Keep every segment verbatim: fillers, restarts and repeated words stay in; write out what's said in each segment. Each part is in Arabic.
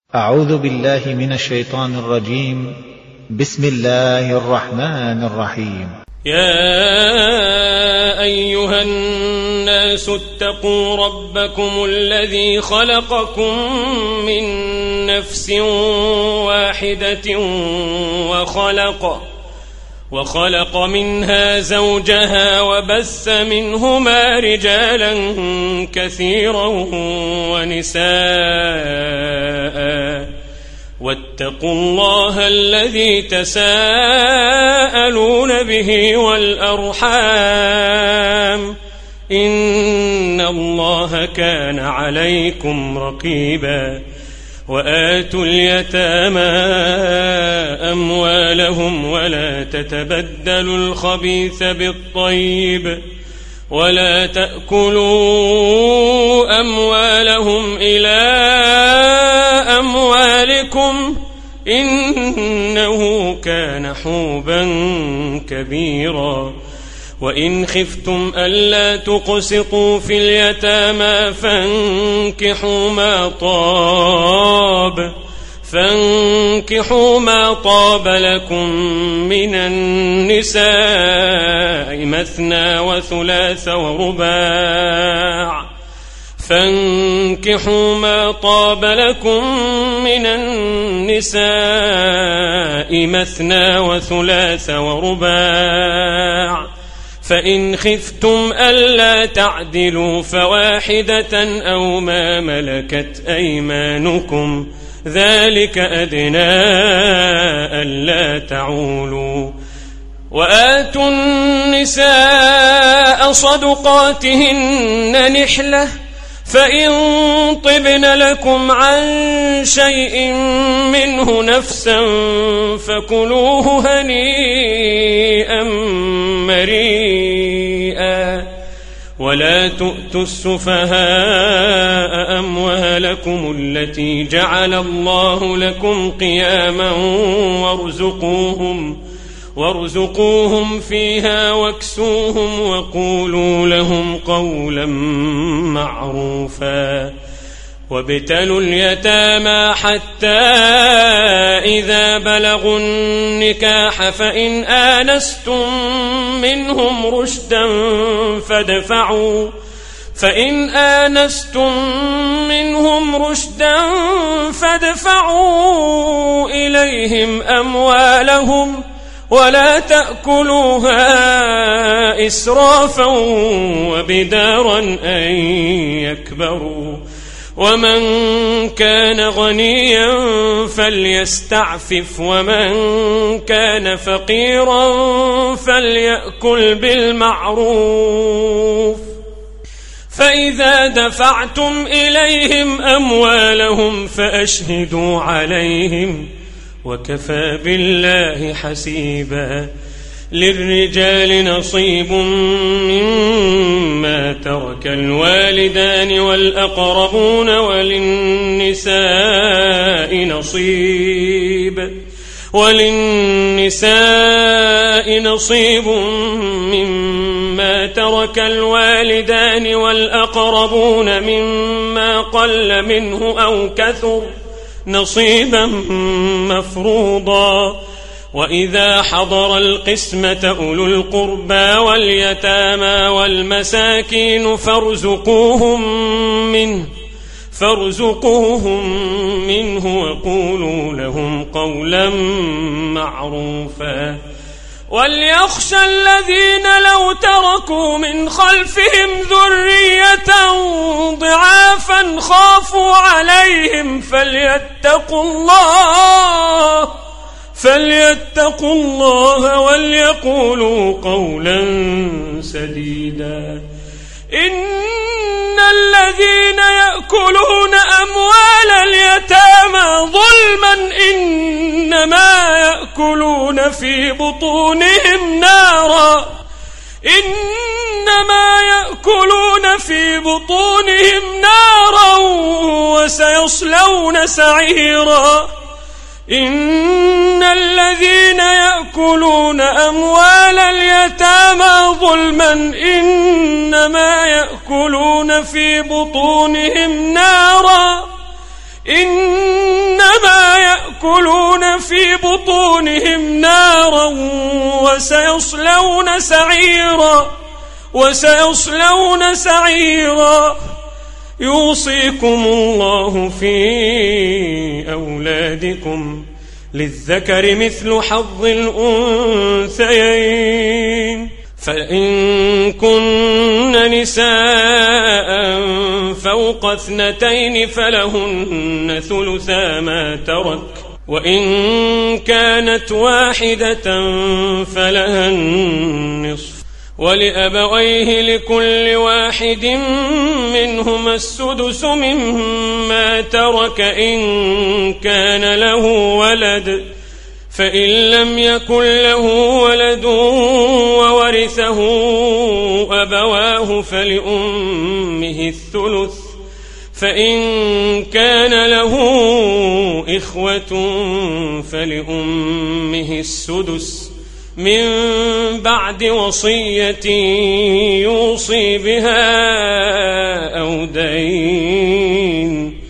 أعوذ بالله من الشيطان الرجيم. بسم الله الرحمن الرحيم. يا أيها الناس اتقوا ربكم الذي خلقكم من نفس واحدة وخلق وخلق منها زوجها وبث منهما رجالا كثيرا ونساء واتقوا الله الذي تساءلون به والأرحام إن الله كان عليكم رقيبا. وآتوا اليتامى أموالهم ولا تتبدلوا الخبيث بالطيب ولا تأكلوا أموالهم إلى أموالكم إنه كان حوبا كبيرا. وإن خفتم ألا تقسطوا في اليتامى فانكحوا ما طاب فانكحوا ما طاب لكم من النساء مثنى وثلاث ورباع فانكحوا ما طاب لكم من النساء مثنى وثلاث ورباع فإن خفتم ألا تعدلوا فواحدة أو ما ملكت أيمانكم ذلك أدنى ألا تعولوا. وآتوا النساء صدقاتهن نحلة فإن طبن لكم عن شيء منه نفسا فكلوه هنيئا مريئا. ولا تؤتوا السفهاء أموالكم التي جعل الله لكم قياما وارزقوهم وارزقوهم فيها واكسوهم وقولوا لهم قولا معروفا. وابتلوا اليتامى حتى إذا بلغوا النكاح فإن آنستم منهم رشدا فادفعوا فإن آنستم منهم رشدا فادفعوا إليهم أموالهم ولا تأكلوها إسرافا وبدارا أن يكبروا. ومن كان غنيا فليستعفف ومن كان فقيرا فليأكل بالمعروف. فإذا دفعتم إليهم أموالهم فأشهدوا عليهم وكفى بالله حسيبا. للرجال نصيب مما ترك الوالدان والأقربون وللنساء نصيب وللنساء نصيب مما ترك الوالدان والأقربون مما قل منه أو كثر نصيبا مفروضا. وإذا حضر القسمة أولو القربى واليتامى والمساكين فارزقوهم منه فارزقوهم منه وقولوا لهم قولا معروفا. وليخشى الذين لو تركوا من خلفهم ذرية ضعافا خافوا عليهم فليتقوا الله فليتقوا الله وليقولوا قولا سديدا. إن الذين يأكلون أموال اليتامى ظلما إنما يأكلون في بطونهم نارا إنما يأكلون في بطونهم نارا وسيصلون سعيرا. إن الذين يأكلون أموال اليتامى ظلما إنما يأكلون في بطونهم نارا إنما يأكلون في بطونهم نارا وسيصلون سعيرا وسيصلون سعيرا. يوصيكم الله في أولادكم للذكر مثل حظ الأنثيين، فإن كن نساء فوق اثنتين فلهن ثلثا ما ترك، وإن كانت واحدة فلها النصف، ولأبويه لكل واحد منهما السدس مما ترك إن كان له ولد، فإن لم يكن له ولد وورثه أبواه فلأمه الثلث، فإن كان له إخوة فلأمه السدس من بعد وصية يوصي بها أو دين.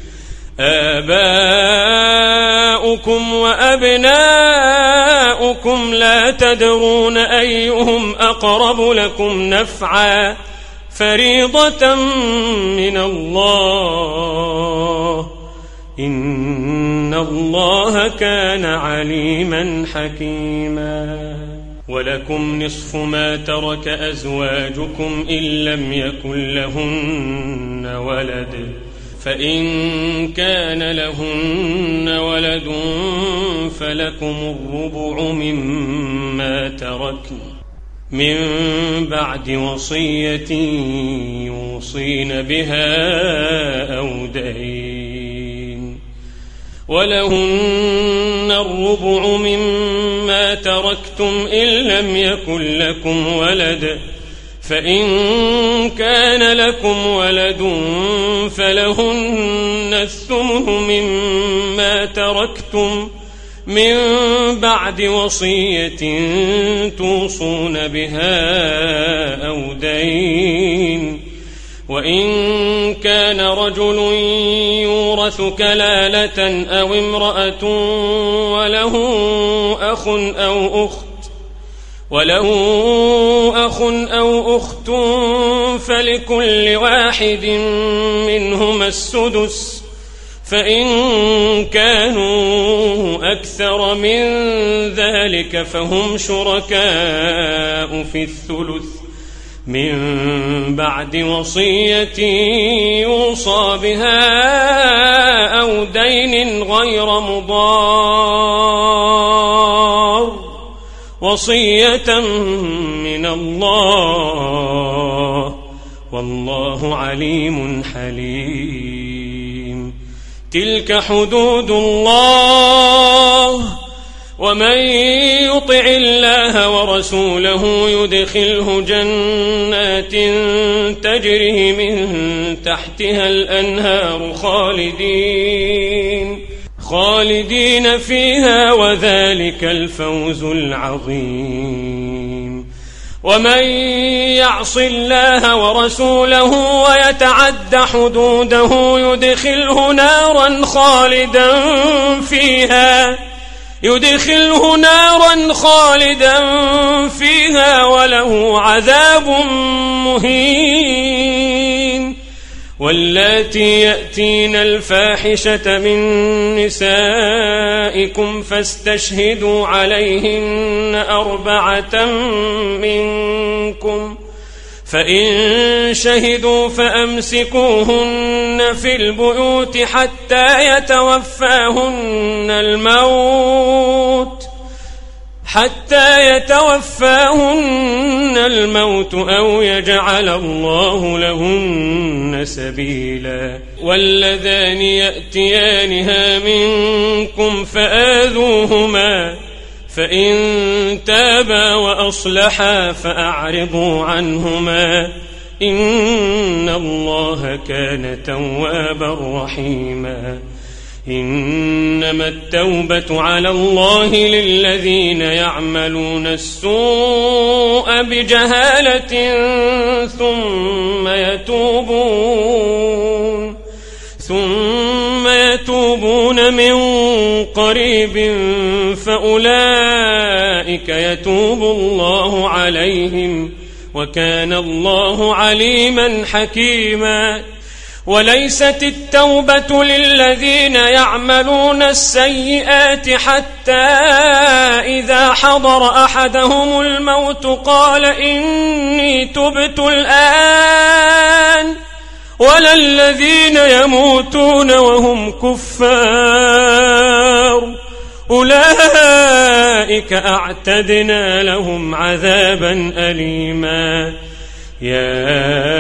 آباؤكم وأبناؤكم لا تدرون أيهم أقرب لكم نفعا فريضة من الله إن الله كان عليما حكيما. ولكم نصف ما ترك أزواجكم إن لم يكن لهن ولد، فإن كان لهن ولد فلكم الربع مما تركن من بعد وصية يوصين بها أو دين. ولهن الربع مما تركتم إن لم يكن لكم ولد، فإن كان لكم ولد فلهن الثمن مما تركتم من بعد وصية توصون بها أو دين. وإن كان رجل يورث كلالة أو امرأة وله أخ أو أخت وله أخ أو أخت فلكل واحد منهما السدس، فإن كانوا أكثر من ذلك فهم شركاء في الثلث من بعد وصية يوصى بها أو دين غير مضار، وصية من الله والله عليم حليم. تلك حدود الله، ومن يطع الله ورسوله يدخله جنات تجري من تحتها الأنهار خالدين خالدين فيها وذلك الفوز العظيم. ومن يعص الله ورسوله ويتعد حدوده يدخله نارا خالدا فيها يدخله نارا خالدا فيها وله عذاب مهين. واللاتي يأتين الفاحشة من نسائكم فاستشهدوا عليهن أربعة منكم، فإن شهدوا فأمسكوهن في البيوت حتى يتوفاهن الموت حتى يتوفاهن الموت أو يجعل الله لهن سبيلا. واللذان يأتيانها منكم فآذوهما، فإن تابا وأصلحا فأعرضوا عنهما إن الله كان توابا رحيما. إنما التوبة على الله للذين يعملون السوء بجهالة ثم يتوبون ثم ثم يتوبون من قريب فأولئك يتوب الله عليهم وكان الله عليما حكيما. وليست التوبة للذين يعملون السيئات حتى إذا حضر أحدهم الموت قال إني تبت الآن، ولا الذين يموتون وهم كفار أولئك أعتدنا لهم عذابا أليما. يا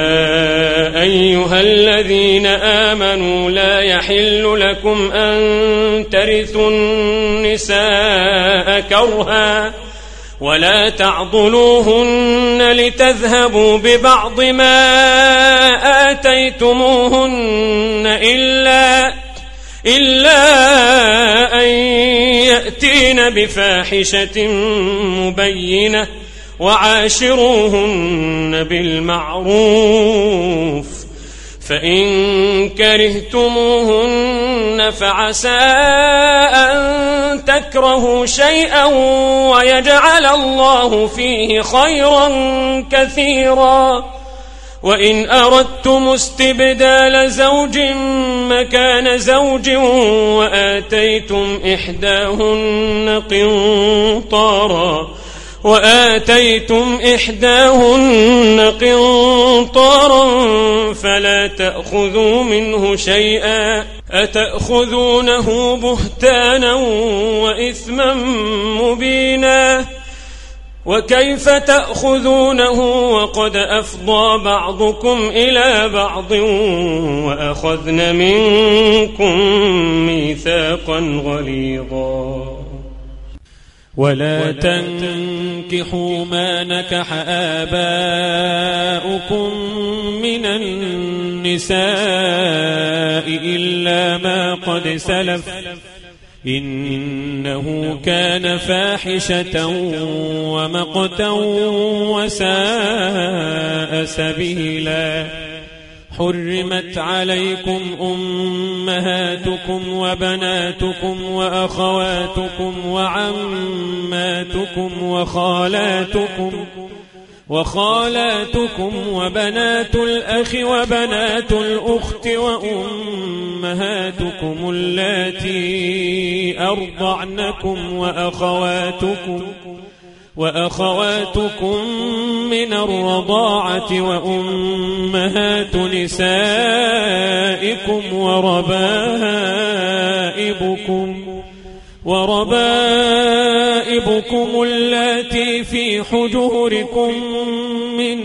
أيها الذين آمنوا لا يحل لكم أن ترثوا النساء كرها ولا تعضلوهن لتذهبوا ببعض ما آتيتموهن إلا, إلا أن يأتين بفاحشة مبينة وعاشروهن بالمعروف، فإن كرهتموهن فعسى أن تكرهوا شيئا ويجعل الله فيه خيرا كثيرا. وإن أردتم استبدال زوج مكان زوج وآتيتم إحداهن قنطارا وآتيتم إحداهن قنطارا فلا تأخذوا منه شيئا أتأخذونه بهتانا وإثما مبينا. وكيف تأخذونه وقد أفضى بعضكم إلى بعض وأخذن منكم ميثاقا غليظا. ولا تنكحوا ما نكح آباؤكم من النساء إلا ما قد سلف إنه كان فاحشة ومقتا وساء سبيلا. حرمت عليكم أمهاتكم وبناتكم وأخواتكم وعماتكم وخالاتكم وخالاتكم وبنات الأخ وبنات الأخت وأمهاتكم اللاتي أرضعنكم وأخواتكم وأخواتكم من الرضاعة وأمهات نسائكم وربائبكم وربائبكم اللاتي في حجوركم من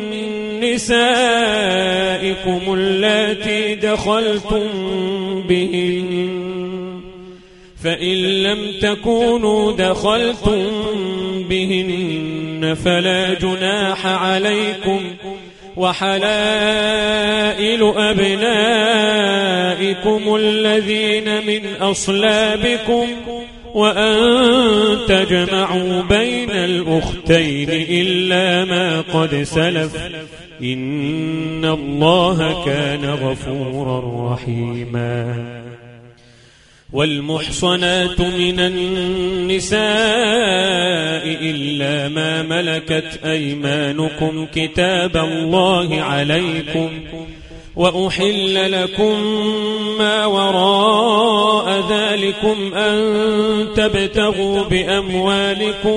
نسائكم اللاتي دخلتم بهن فإن لم تكونوا دخلتم بهن فلا جناح عليكم وحلائل أبنائكم الذين من أصلابكم وأن تجمعوا بين الأختين إلا ما قد سلف إن الله كان غفورا رحيما. والمحصنات من النساء إلا ما ملكت أيمانكم كتاب الله عليكم وأحل لكم ما وراء ذلكم أن تبتغوا بأموالكم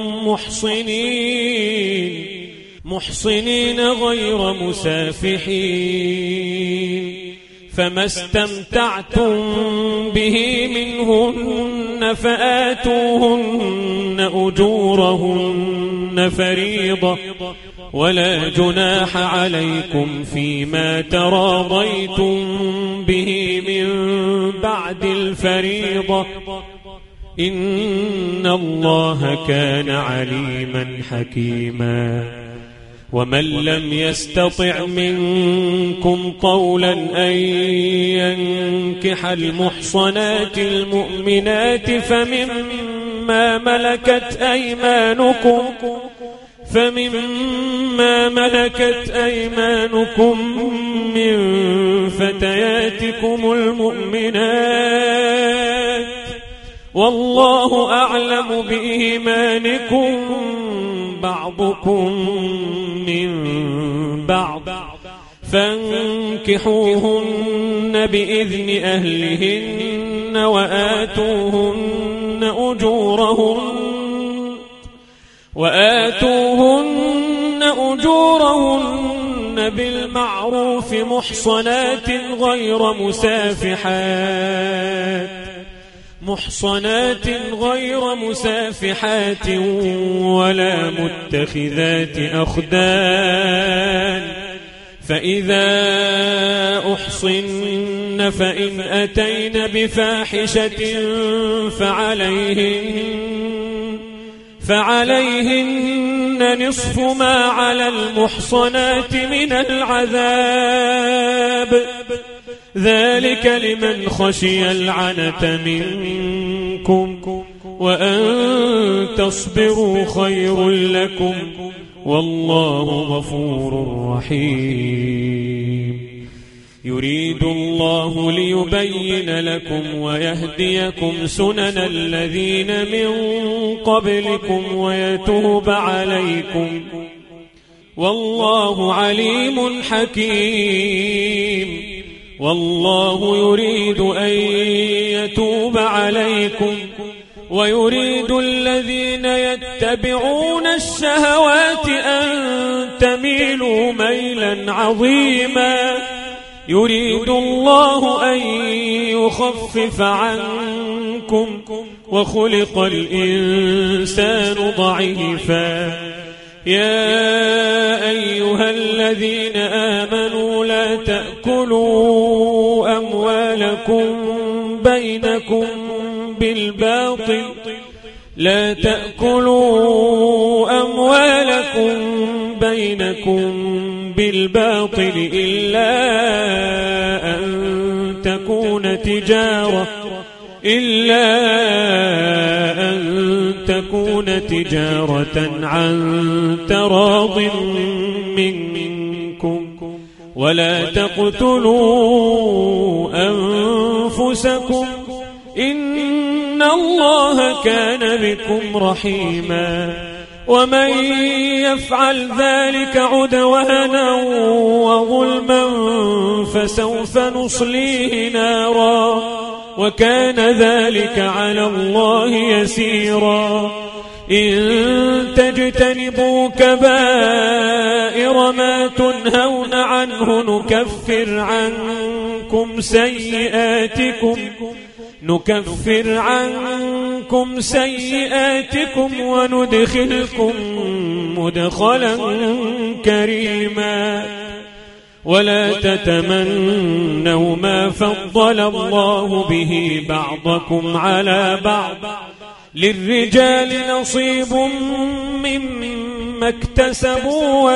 محصنين محصنين غير مسافحين فما استمتعتم به منهن فآتوهن أجورهن فريضة ولا جناح عليكم فيما تراضيتم به من بعد الفريضة إن الله كان عليما حكيما. ومن لم يستطع منكم طولا أن ينكح المحصنات المؤمنات فمما ملكت أيمانكم فمما ملكت أيمانكم من فتياتكم المؤمنات والله أعلم بإيمانكم بعضكم من بعض فانكحوهن بإذن أهلهن وآتوهن أجورهن وآتوهن أجورهن بالمعروف محصنات غير مسافحات محصنات غير مسافحات ولا متخذات أخدان فإذا أحصن فإن أتين بفاحشة فعليهن فعليهن نصف ما على المحصنات من العذاب ذلك لمن خشي العنة منكم وأن تصبروا خير لكم والله غفور رحيم يريد الله ليبين لكم ويهديكم سنن الذين من قبلكم ويتوب عليكم والله عليم حكيم والله يريد أن يتوب عليكم ويريد الذين يتبعون الشهوات أن تميلوا ميلا عظيما يريد الله أن يخفف عنكم وخلق الإنسان ضعيفا يا أيها الذين آمنوا لا تأكلوا أموالكم بينكم بالباطل لا تأكلوا أموالكم بينكم بالباطل إلا أن تكون تجارة إلا أن تكون تجارة عن تراض منكم ولا تقتلوا أنفسكم إن الله كان بكم رحيما ومن يفعل ذلك عدوانا وظلما فسوف نصليه نارا وكان ذلك على الله يسيرا إن تجتنبوا كبائر ما تنهون عنه نكفر عنكم سيئاتكم نكفر عنكم سيئاتكم وندخلكم مدخلا كريما ولا تتمنوا ما فضل الله به بعضكم على بعض للرجال نصيب مما اكتسبوا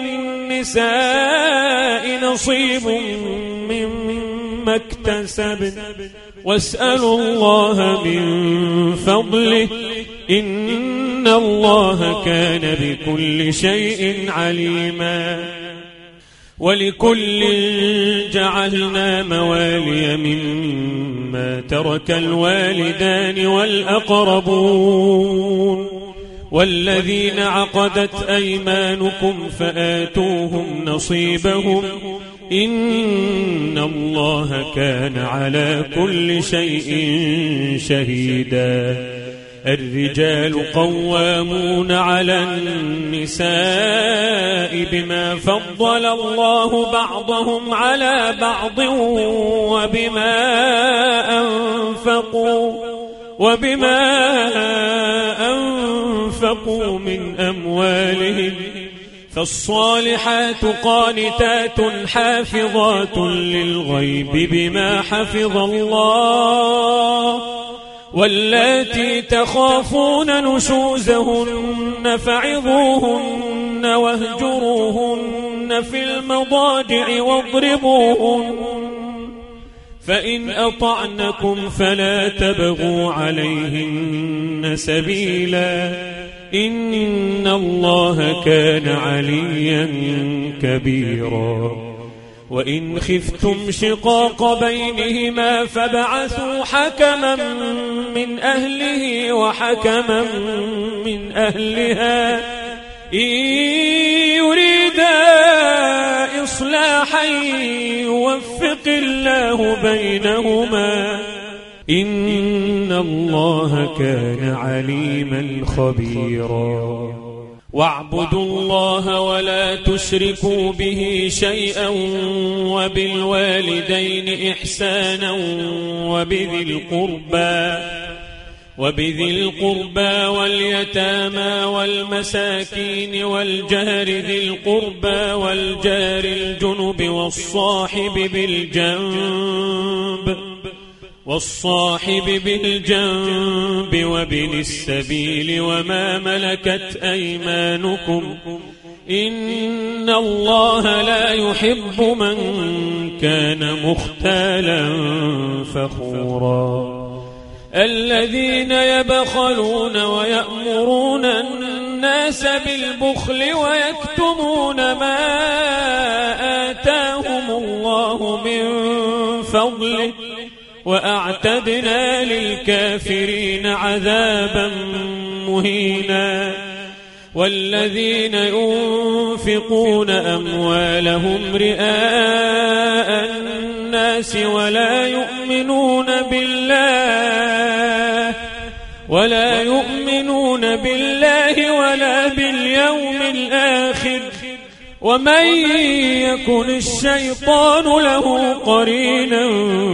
وللنساء نصيب مما اكتسبن واسألوا الله من فضله إن الله كان بكل شيء عليما ولكل جعلنا موالي مما ترك الوالدان والأقربون والذين عقدت أيمانكم فآتوهم نصيبهم إن الله كان على كل شيء شهيدا الرجال قوامون على النساء بما فضل الله بعضهم على بعض وبما أنفقوا وبما أنفقوا من أموالهم فالصالحات قانتات حافظات للغيب بما حفظ الله واللاتي تخافون نشوزهن فعظوهن واهجروهن في المضاجع واضربوهن فإن أطعنكم فلا تبغوا عليهن سبيلا إن الله كان عليا كبيرا وإن خفتم شقاق بينهما فابعثوا حكما من أهله وحكما من أهلها إن يريدا إصلاحا يوفق الله بينهما إن الله كان عليما خبيرا واعبدوا الله ولا تشركوا به شيئا وبالوالدين إحسانا وبذي القربى وبذي القربى واليتامى والمساكين والجار ذي القربى والجار الجنب والصاحب بالجنب والصاحب بالجنب وابن السبيل وما ملكت أيمانكم إن الله لا يحب من كان مختالا فخورا الذين يبخلون ويأمرون الناس بالبخل ويكتمون ما آتاهم الله من فضله وأعتدنا للكافرين عذابا مهينا والذين ينفقون أموالهم رئاء الناس ولا يؤمنون بالله ولا يؤمنون بالله ولا باليوم الآخر ومن يكن الشيطان له قرينا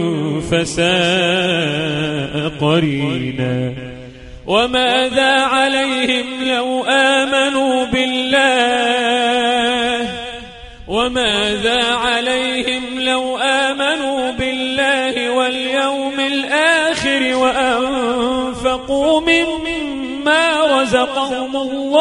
فساء قرينا وماذا عليهم لو آمنوا بالله وماذا عليهم لو آمنوا بالله واليوم الآخر وأنفقوا مما رزقهم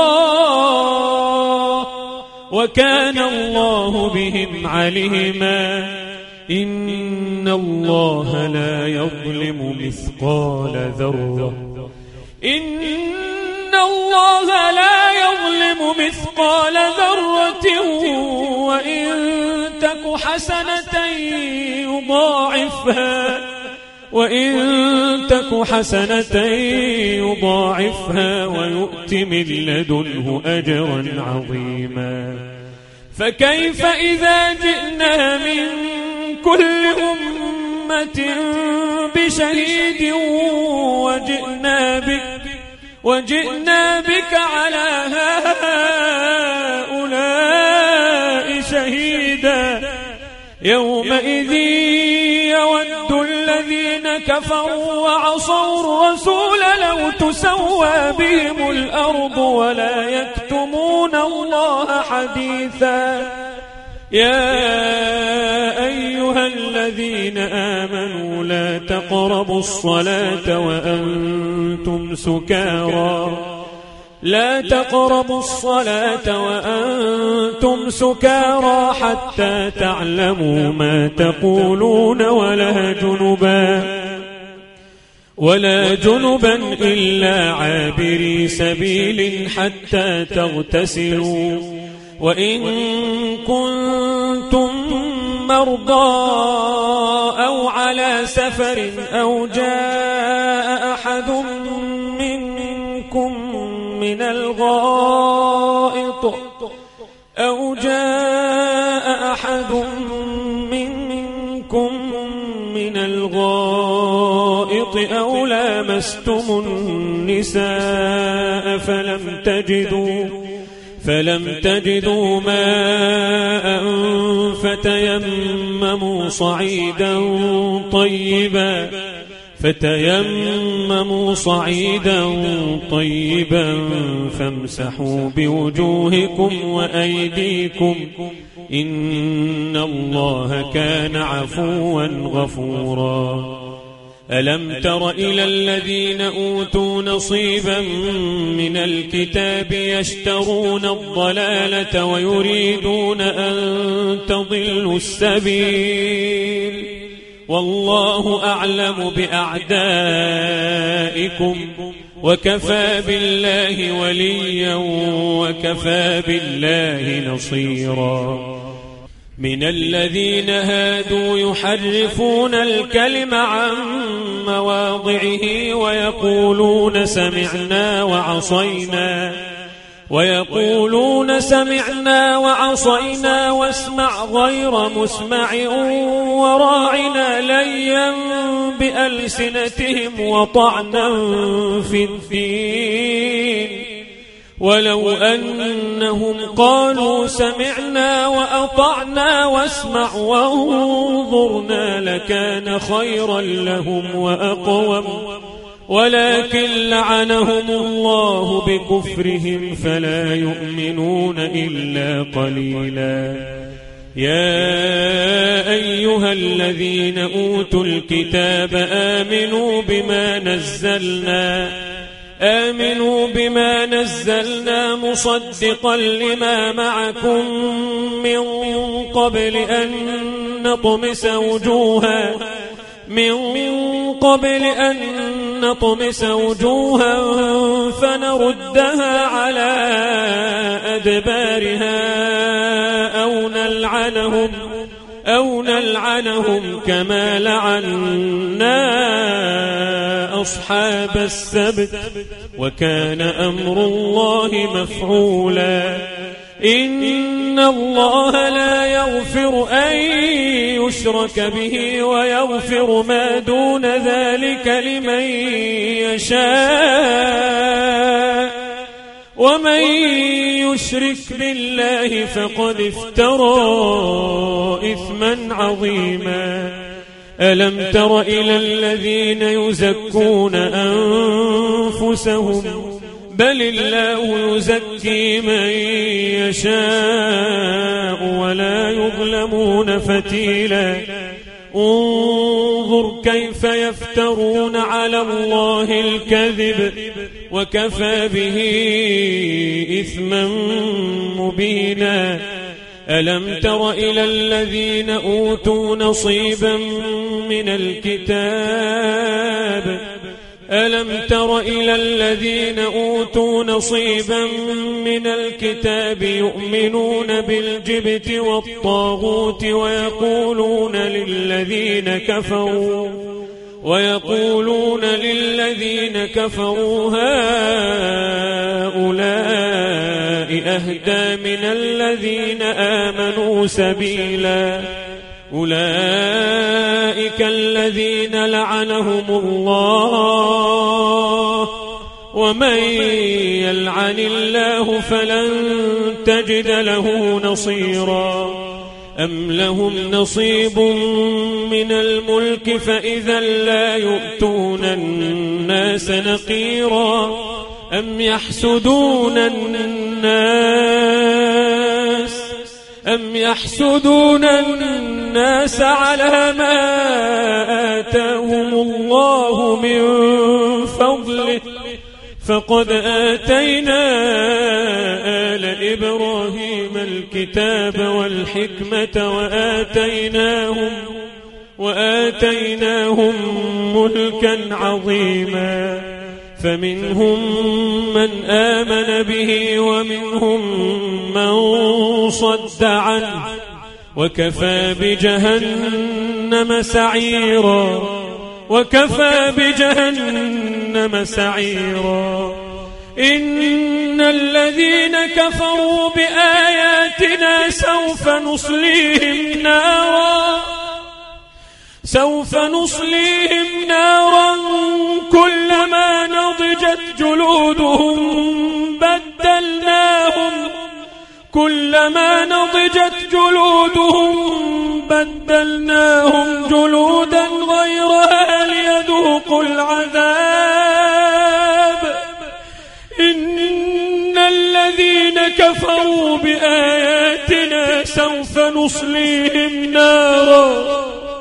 الله وكان الله بهم عليما إن الله لا يظلم مثقال ذرة إن الله لا يظلم مثقال ذرة وإن تك حسنة يضاعفها وإن تك حسنة يضاعفها ويؤت من لدنه أجرا عظيما فكيف إذا جئنا من كل أمة بشهيد وجئنا بك وجئنا بك على هؤلاء شهيدا يومئذ يود الذين كفروا وعصوا الرسول لو تسوى بهم الأرض ولا يكتمون الله حديثا يا أيها الذين آمنوا لا تقربوا الصلاة وأنتم سكارى لا تقربوا الصلاة وأنتم سكارى حتى تعلموا ما تقولون ولا جنبا ولا جنبا إلا عابري سبيل حتى تغتسلوا وإن كنتم مرضى أو على سفر أو جاء أحد منكم من الغائط أو جاء أحد منكم من الغائط أو لامستم النساء فلم تجدوا فلم تجدوا ماء فتيمموا صعيدا طيبا فتيمموا صعيدا طيبا فامسحوا بوجوهكم وأيديكم إن الله كان عفوا غفورا ألم تر إلى الذين أوتوا نصيبا من الكتاب يشترون الضلالة ويريدون أن تضلوا السبيل والله أعلم بأعدائكم وكفى بالله وليا وكفى بالله نصيرا. من الذين هادوا يحرفون الكلم عن مواضعه ويقولون سمعنا وعصينا ويقولون سمعنا وعصينا واسمع غير مسمع وراعنا ليا بألسنتهم وطعنا في الدين ولو أنهم قالوا سمعنا وأطعنا واسمع وانظرنا لكان خيرا لهم وأقوم ولكن لعنهم الله بكفرهم فلا يؤمنون إلا قليلا. يا أيها الذين أوتوا الكتاب آمنوا بما نزلنا آمنوا بما نزلنا مصدقا لما معكم من قبل أن نطمس وجوها من قبل أن نطمس وجوها فنردها على أدبارها أو نلعنهم أو نلعنهم كما لعنا أصحاب السبت وكان أمر الله مفعولا. إن الله لا يغفر أن يشرك به ويغفر ما دون ذلك لمن يشاء ومن يشرك بالله فقد افترى إثما عظيما. ألم تر إلى الذين يزكون أنفسهم بل الله يزكي من يشاء ولا يظلمون فتيلا. انظر كيف يفترون على الله الكذب وكفى به إثما مبينا. ألم تر إلى الذين أوتوا نصيبا من الكتاب ألم تر إلى الذين أوتوا نصيبا من الكتاب يؤمنون بالجبت والطاغوت ويقولون للذين كفروا ويقولون للذين كفروا هؤلاء أهدى من الذين آمنوا سبيلا. أولئك الذين لعنهم الله ومن يلعن الله فلن تجد له نصيرا. أم لهم نصيب من الملك فإذا لا يؤتون الناس نقيرا. أم يحسدون الناس أم يحسدون الناس على ما آتاهم الله من فضله فقد آتينا آل إبراهيم الكتاب والحكمة وآتيناهم وآتيناهم ملكا عظيما. فمنهم من آمن به ومنهم من صد عنه وكفى بجهنم سعيرا وكفى بجهنم سعيرا. إن الذين كفروا بآياتنا سوف نصليهم نارا سوف نصليهم نارا كلما نضجت جلودهم بدلناهم كلما نضجت جلودهم بدلناهم جلودا غيرها ليذوقوا العذاب. إن الذين كفروا بآياتنا سوف نصليهم نارا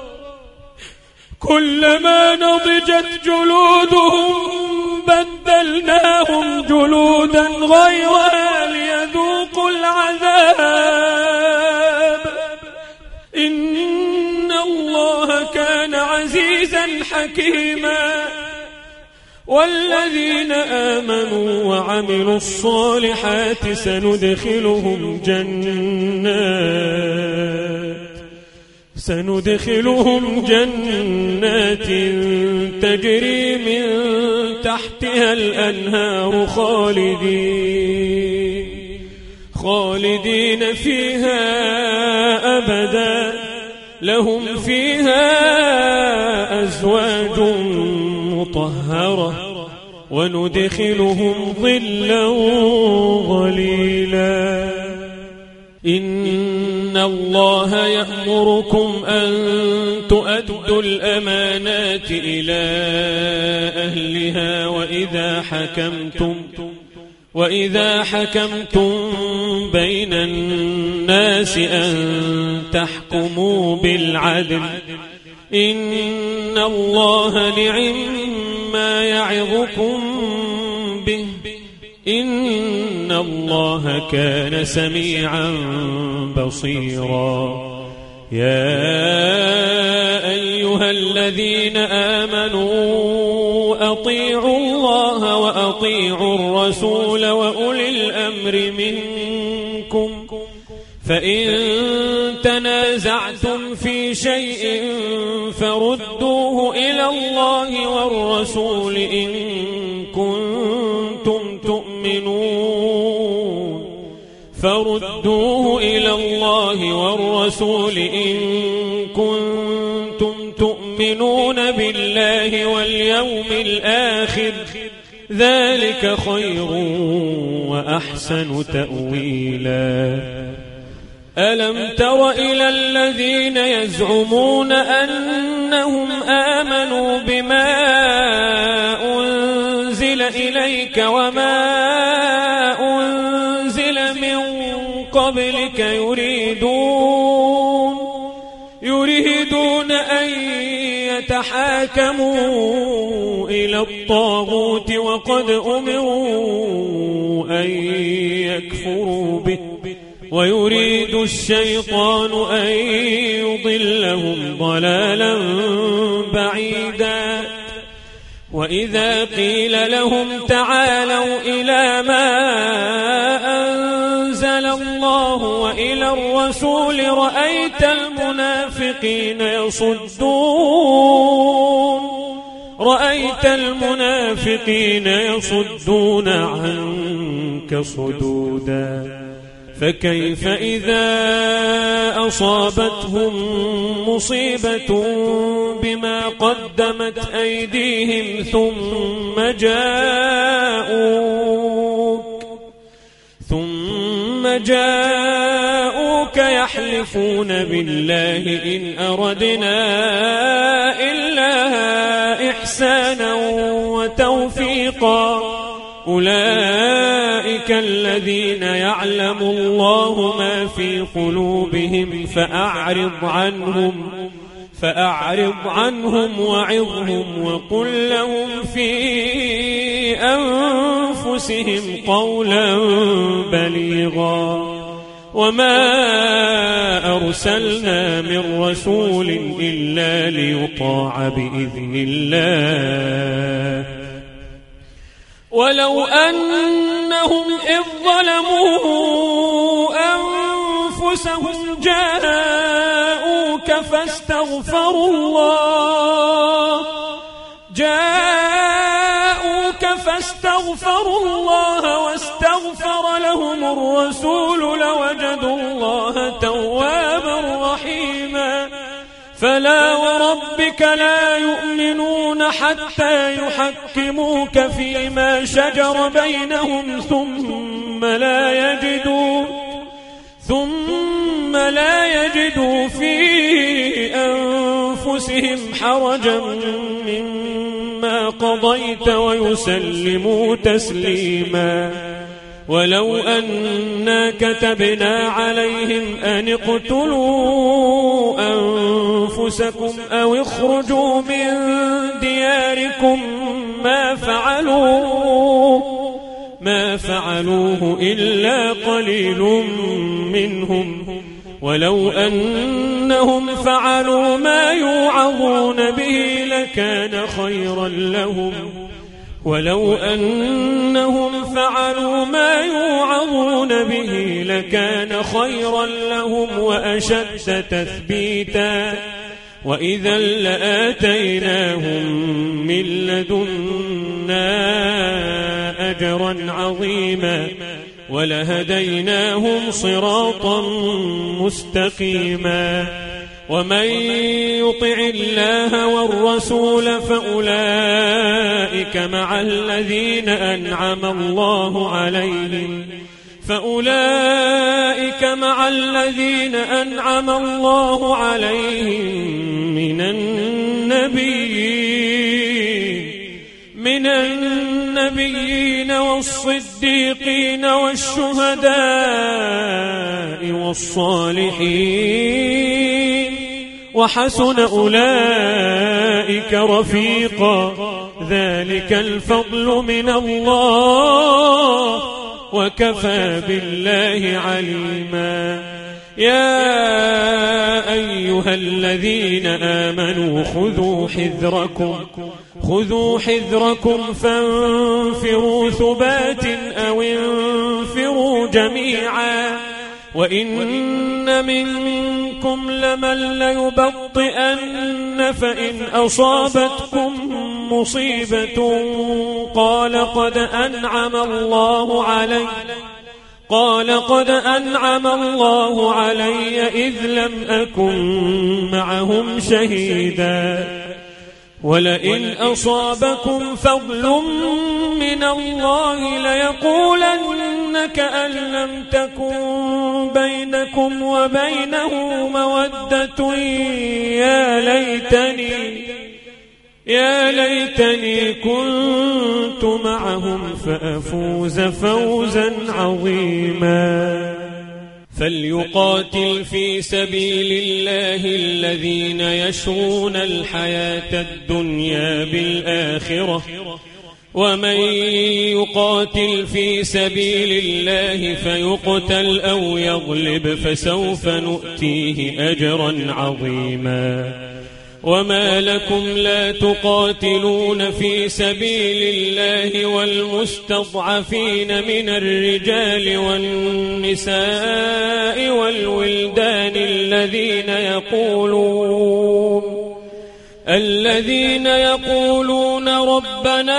كلما نضجت جلودهم بدلناهم جلودا غيرها ليذوقوا العذاب. إن الله كان حكيما والذين آمنوا وعملوا الصالحات سندخلهم جنات سندخلهم جنات تجري من تحتها الأنهار خالدين خالدين فيها أبدا لهم فيها أزواج مطهرة وندخلهم ظلا ظليلا إن الله يأمركم أن تؤدوا الأمانات إلى أهلها وإذا حكمتم وإذا حكمتم بين الناس أن تحكموا بالعدل إن الله نعما يعظكم به إن الله كان سميعا بصيرا يا أيها الذين آمنوا أطيعوا الله وأطيعوا الرسول وأولي الأمر منكم فإن تنازعتم في شيء فردوه إلى الله والرسول إن كنتم تؤمنون فردوه إلى الله والرسول إن كنتم تؤمنون بالله واليوم الآخر ذلك خير وأحسن تأويلا ألم تر إلى الذين يزعمون أنهم آمنوا بما أنزل إليك وما أنزل من قبلك يريدون يريدون أن يتحاكموا إلى الطاغوت وقد أمروا أن يكفروا به ويريد الشيطان أن يضلهم ضلالا بعيدا وإذا قيل لهم تعالوا إلى ما أنزل الله وإلى الرسول رأيت المنافقين يصدون رأيت المنافقين يصدون عنك صدودا فكيف إذا أصابتهم مصيبة بما قدمت أيديهم ثم جاءوك ثم جاءوك يحلفون بالله إن أردنا إلا إحسانا وتوفيقا أولئك الذين يعلم الله ما في قلوبهم فأعرض عنهم فأعرض عنهم وعظهم وقل لهم في أنفسهم قولا بليغا وما أرسلنا من رسول إلا ليطاع بإذن الله ولو أنهم إذ ظلموا أنفسهم جاءوك فاستغفروا الله جاءوك فاستغفروا الله واستغفر لهم الرسول لوجدوا الله توابا رحيما فلا وربك لا يؤمنون حتى يحكموك فيما شجر بينهم ثم لا يجدوا ثم لا يجدوا في أنفسهم حرجا مما قضيت ويسلموا تسليما ولو أنا كتبنا عليهم أن اقتلوا أنفسكم أو اخرجوا من دياركم ما فعلوه ما فعلوه إلا قليل منهم ولو أن أنهم فعلوا ما يوعظون به لكان خيرا لهم ولو أنهم فعلوا ما يوعظون به لكان خيرا لهم وأشد تثبيتا وإذا لآتيناهم من لدنا أجرا عظيما ولهديناهم صراطا مستقيما ومن يطع الله والرسول فأولئك مع الذين أنعم الله عليهم فأولئك مع الذين أنعم الله عليهم من النبيين من النبيين والصديقين والشهداء والصالحين وحسن أولئك رفيقا ذلك الفضل من الله وكفى بالله عليما يا أيها الذين آمنوا خذوا حذركم خذوا حذركم فانفروا ثبات أو انفروا جميعا وإن منكم لمن ليبطئن فإن أصابتكم مصيبة قال قد أنعم الله علي قال قد أنعم الله علي إذ لم أكن معهم شهيدا ولئن أصابكم فضل من الله ليقولن كأن لم تكن بينكم وبينه مودة يا ليتني يا ليتني كنت معهم فأفوز فوزا عظيما فليقاتل في سبيل الله الذين يشرون الحياة الدنيا بالآخرة ومن يقاتل في سبيل الله فيقتل أو يغلب فسوف نؤتيه أجرا عظيما وما لكم لا تقاتلون في سبيل الله والمستضعفين من الرجال والنساء والولدان الذين يقولون الذين يقولون ربنا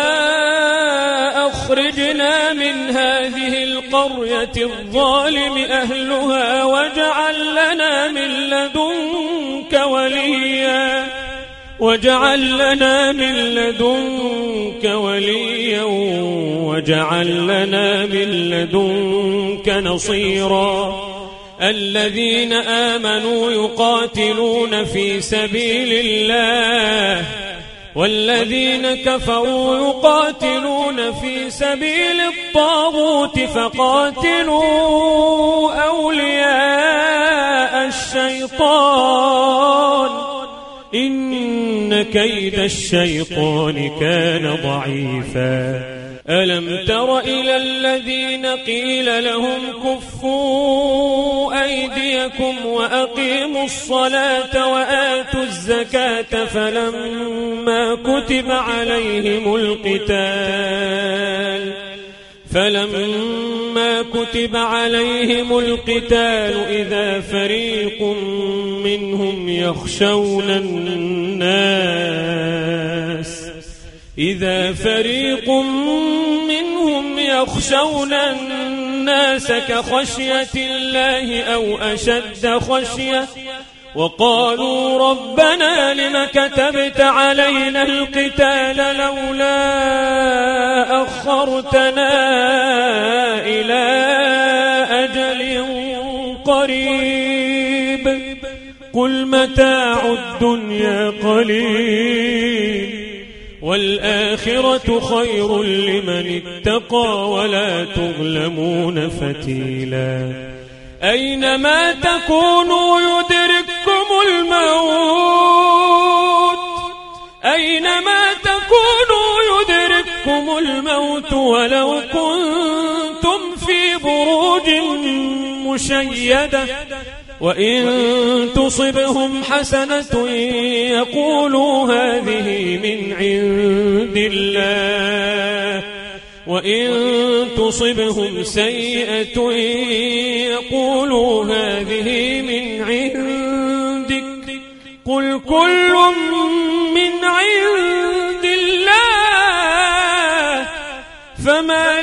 أخرجنا من هذه القرية الظالم أهلها واجعل لنا من لدنك وليا واجعل لنا من لدنك وليا واجعل لنا من لدنك نصيرا الذين آمنوا يقاتلون في سبيل الله والذين كفروا يقاتلون في سبيل الطاغوت فقاتلوا أولياء الشيطان إن كيد الشيطان كان ضعيفا ألم تر إلى الذين قيل لهم كفوا أيديكم وأقيموا الصلاة وآتوا الزكاة فلما كتب عليهم القتال فلما كتب عليهم القتال إذا فريق منهم يخشون الناس إذا فريق منهم يخشون الناس كخشية الله أو أشد خشية وقالوا ربنا لم كتبت علينا القتال لولا أخرتنا إلى أجل قريب قل متاع الدنيا قليل والآخرة خير لمن اتقى ولا تظلمون فتيلا أينما تكونوا يدرككم الموت أينما تكونوا يدرككم الموت ولو كنتم في بروج مشيدة وإن تصبهم حسنة يقولوا هذه من عند الله، وإن تصبهم سيئة يقولوا هذه من عندك، قل كل من عند الله، فما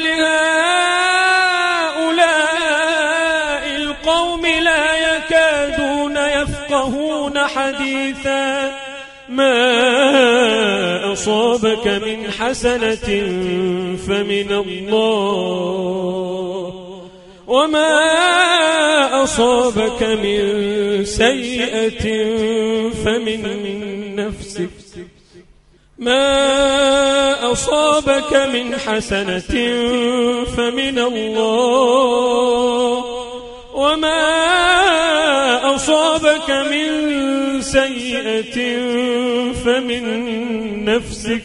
لهؤلاء القوم لا يكادون يفقهون حديثا. ما أصابك من حسنة فمن الله، وما أصابك من سيئة فمن نفسك. ما أصابك من حسنة فمن الله، وما أصابك من سيئة فمن نفسك.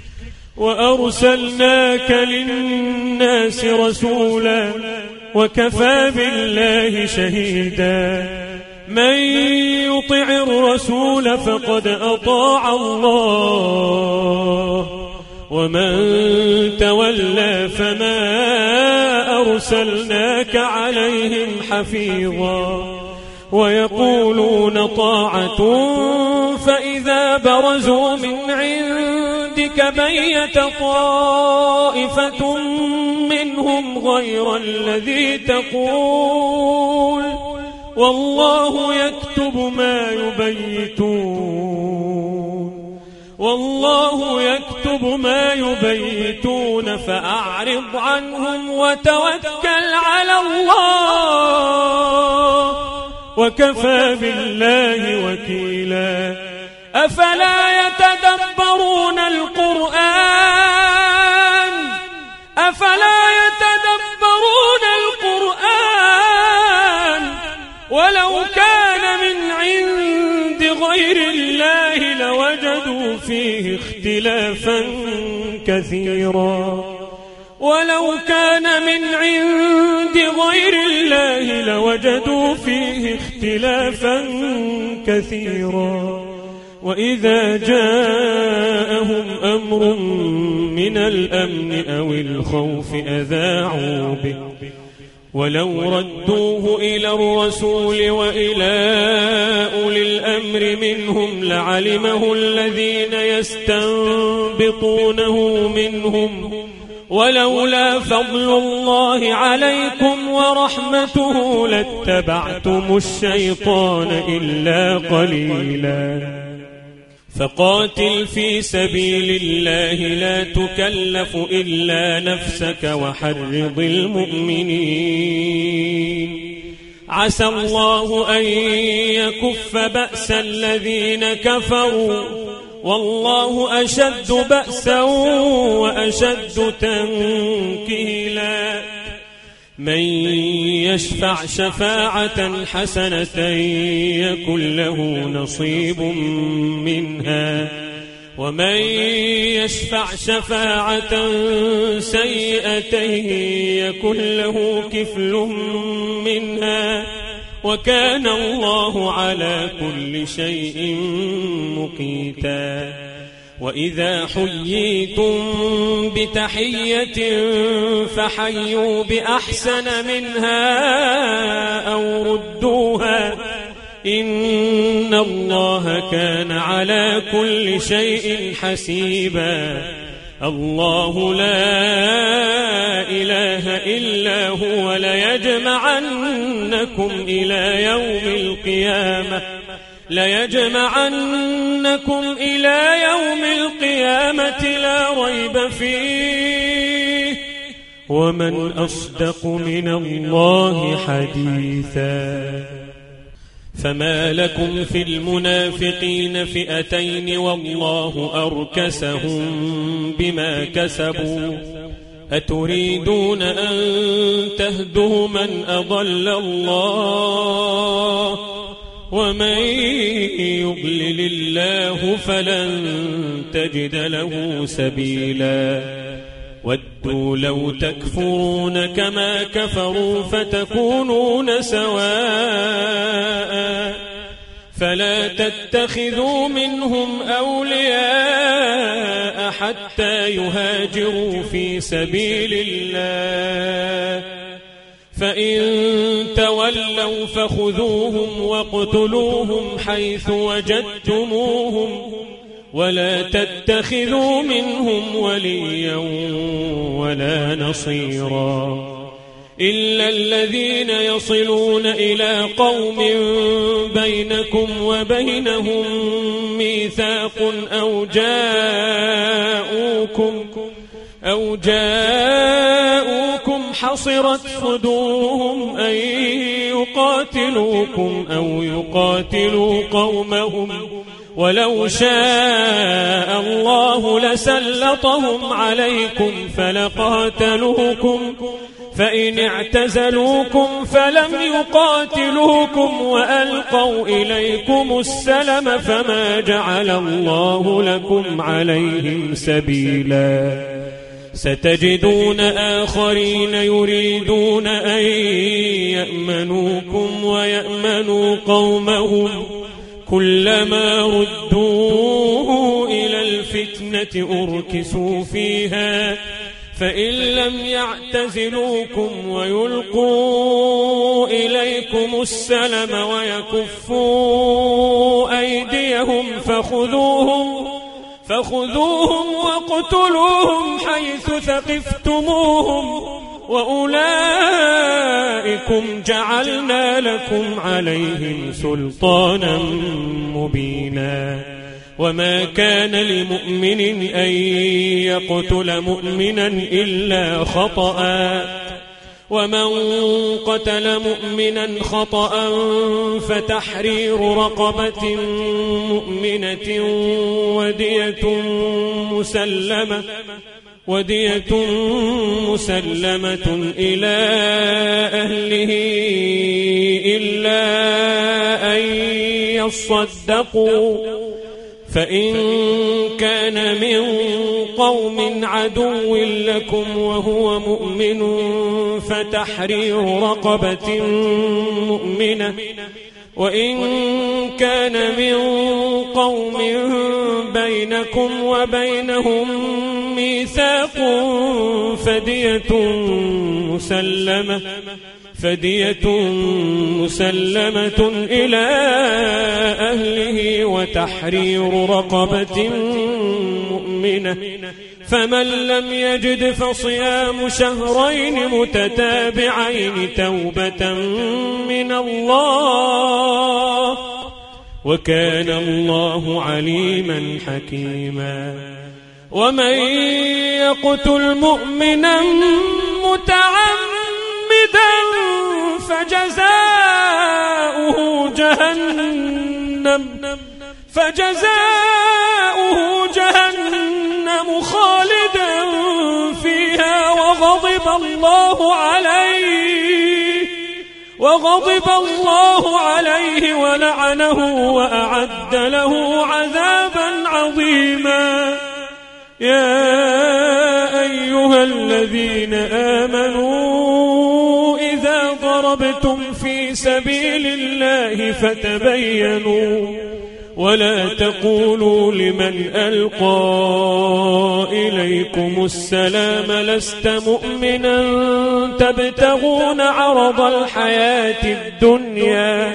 وأرسلناك للناس رسولا وكفى بالله شهيدا. من يطع الرسول فقد أطاع الله، ومن تولى فما أرسلناك عليهم حفيظا. ويقولون طاعة فإذا برزوا من عندك بيت طائفة منهم غير الذي تقول، والله يكتب ما يبيتون والله يكتب ما يبيتون فأعرض عنهم وتوكل على الله، وكفى بالله وكيلا. أفلا يتدبرون القرآن أفلا يتدبرون القرآن ولو كان من عند غير الله لوجدوا فيه اختلافا كثيرا ولو كان من عند غير الله لوجدوا فيه اختلافا كثيرا. وإذا جاءهم أمر من الأمن أو الخوف أذاعوا به، ولو ردوه إلى الرسول وإلى أولي الأمر منهم لعلمه الذين يستنبطونه منهم، ولولا فضل الله عليكم ورحمته لاتبعتم الشيطان إلا قليلا. فقاتل في سبيل الله لا تكلف إلا نفسك وحرض المؤمنين، عسى الله أن يكف بأس الذين كفروا، والله أشد بأسا وأشد تنكيلا. من يشفع شفاعة حسنة يكن له نصيب منها، ومن يشفع شفاعة سيئة يكن له كفل منها، وكان الله على كل شيء مقيتا. وإذا حييتم بتحية فحيوا بأحسن منها أو ردوها، إن الله كان على كل شيء حسيبا. الله لا إله إلا هو ليجمعنكم إلى يوم القيامة ليجمعنكم إلى يوم القيامة لا ريب فيه، ومن أصدق من الله حديثا. فما لكم في المنافقين فئتين والله أركسهم بما كسبوا، أتريدون أن تهدوا من أضل الله، ومن يضلل الله فلن تجد له سبيلا. ودوا لو تكفرون كما كفروا فتكونون سواء فلا تتخذوا منهم أولياء حتى يهاجروا في سبيل الله فإن تولوا فخذوهم واقتلوهم حيث وجدتموهم ولا تتخذوا منهم وليا ولا نصيرا إلا الذين يصلون إلى قوم بينكم وبينهم ميثاق أو جاءوكم أو جاءوكم حصرت صدورهم أن يقاتلوكم أو يقاتلوا قومهم ولو شاء الله لسلطهم عليكم فلقاتلوكم فإن اعتزلوكم فلم يقاتلوكم وألقوا إليكم السلم فما جعل الله لكم عليهم سبيلا ستجدون آخرين يريدون أن يأمنوكم ويأمنوا قومهم كلما ردوا إلى الفتنة أركسوا فيها فإن لم يعتزلوكم ويلقوا إليكم السلم ويكفوا أيديهم فخذوهم فخذوهم واقتلوهم حيث ثقفتموهم وأولئكم جعلنا لكم عليهم سلطانا مبينا وما كان لمؤمن أن يقتل مؤمنا إلا خطأ ومن قتل مؤمنا خطأ فتحرير رقبة مؤمنة ودية مسلمة ودية مسلمة إلى أهله إلا أن يصدقوا فإن كان من قوم عدو لكم وهو مؤمن فتحرير رقبة مؤمنة وإن كان من قوم بينكم وبينهم ميثاق فدية مسلمة فدية مسلمة إلى أهله وتحرير رقبة مؤمنة فمن لم يجد فصيام شهرين متتابعين توبة من الله وكان الله عليما حكيما ومن يقتل مؤمنا متعمدا فجزاؤه جهنم فجزاؤه جهنم خالدا فيها وغضب الله عليه وغضب الله عليه ولعنه وأعد له عذابا عظيما يا أيها الذين آمنوا إذا ضربتم في سبيل الله فتبينوا ولا تقولوا لمن ألقى إليكم السلام لست مؤمنا تبتغون عرض الحياة الدنيا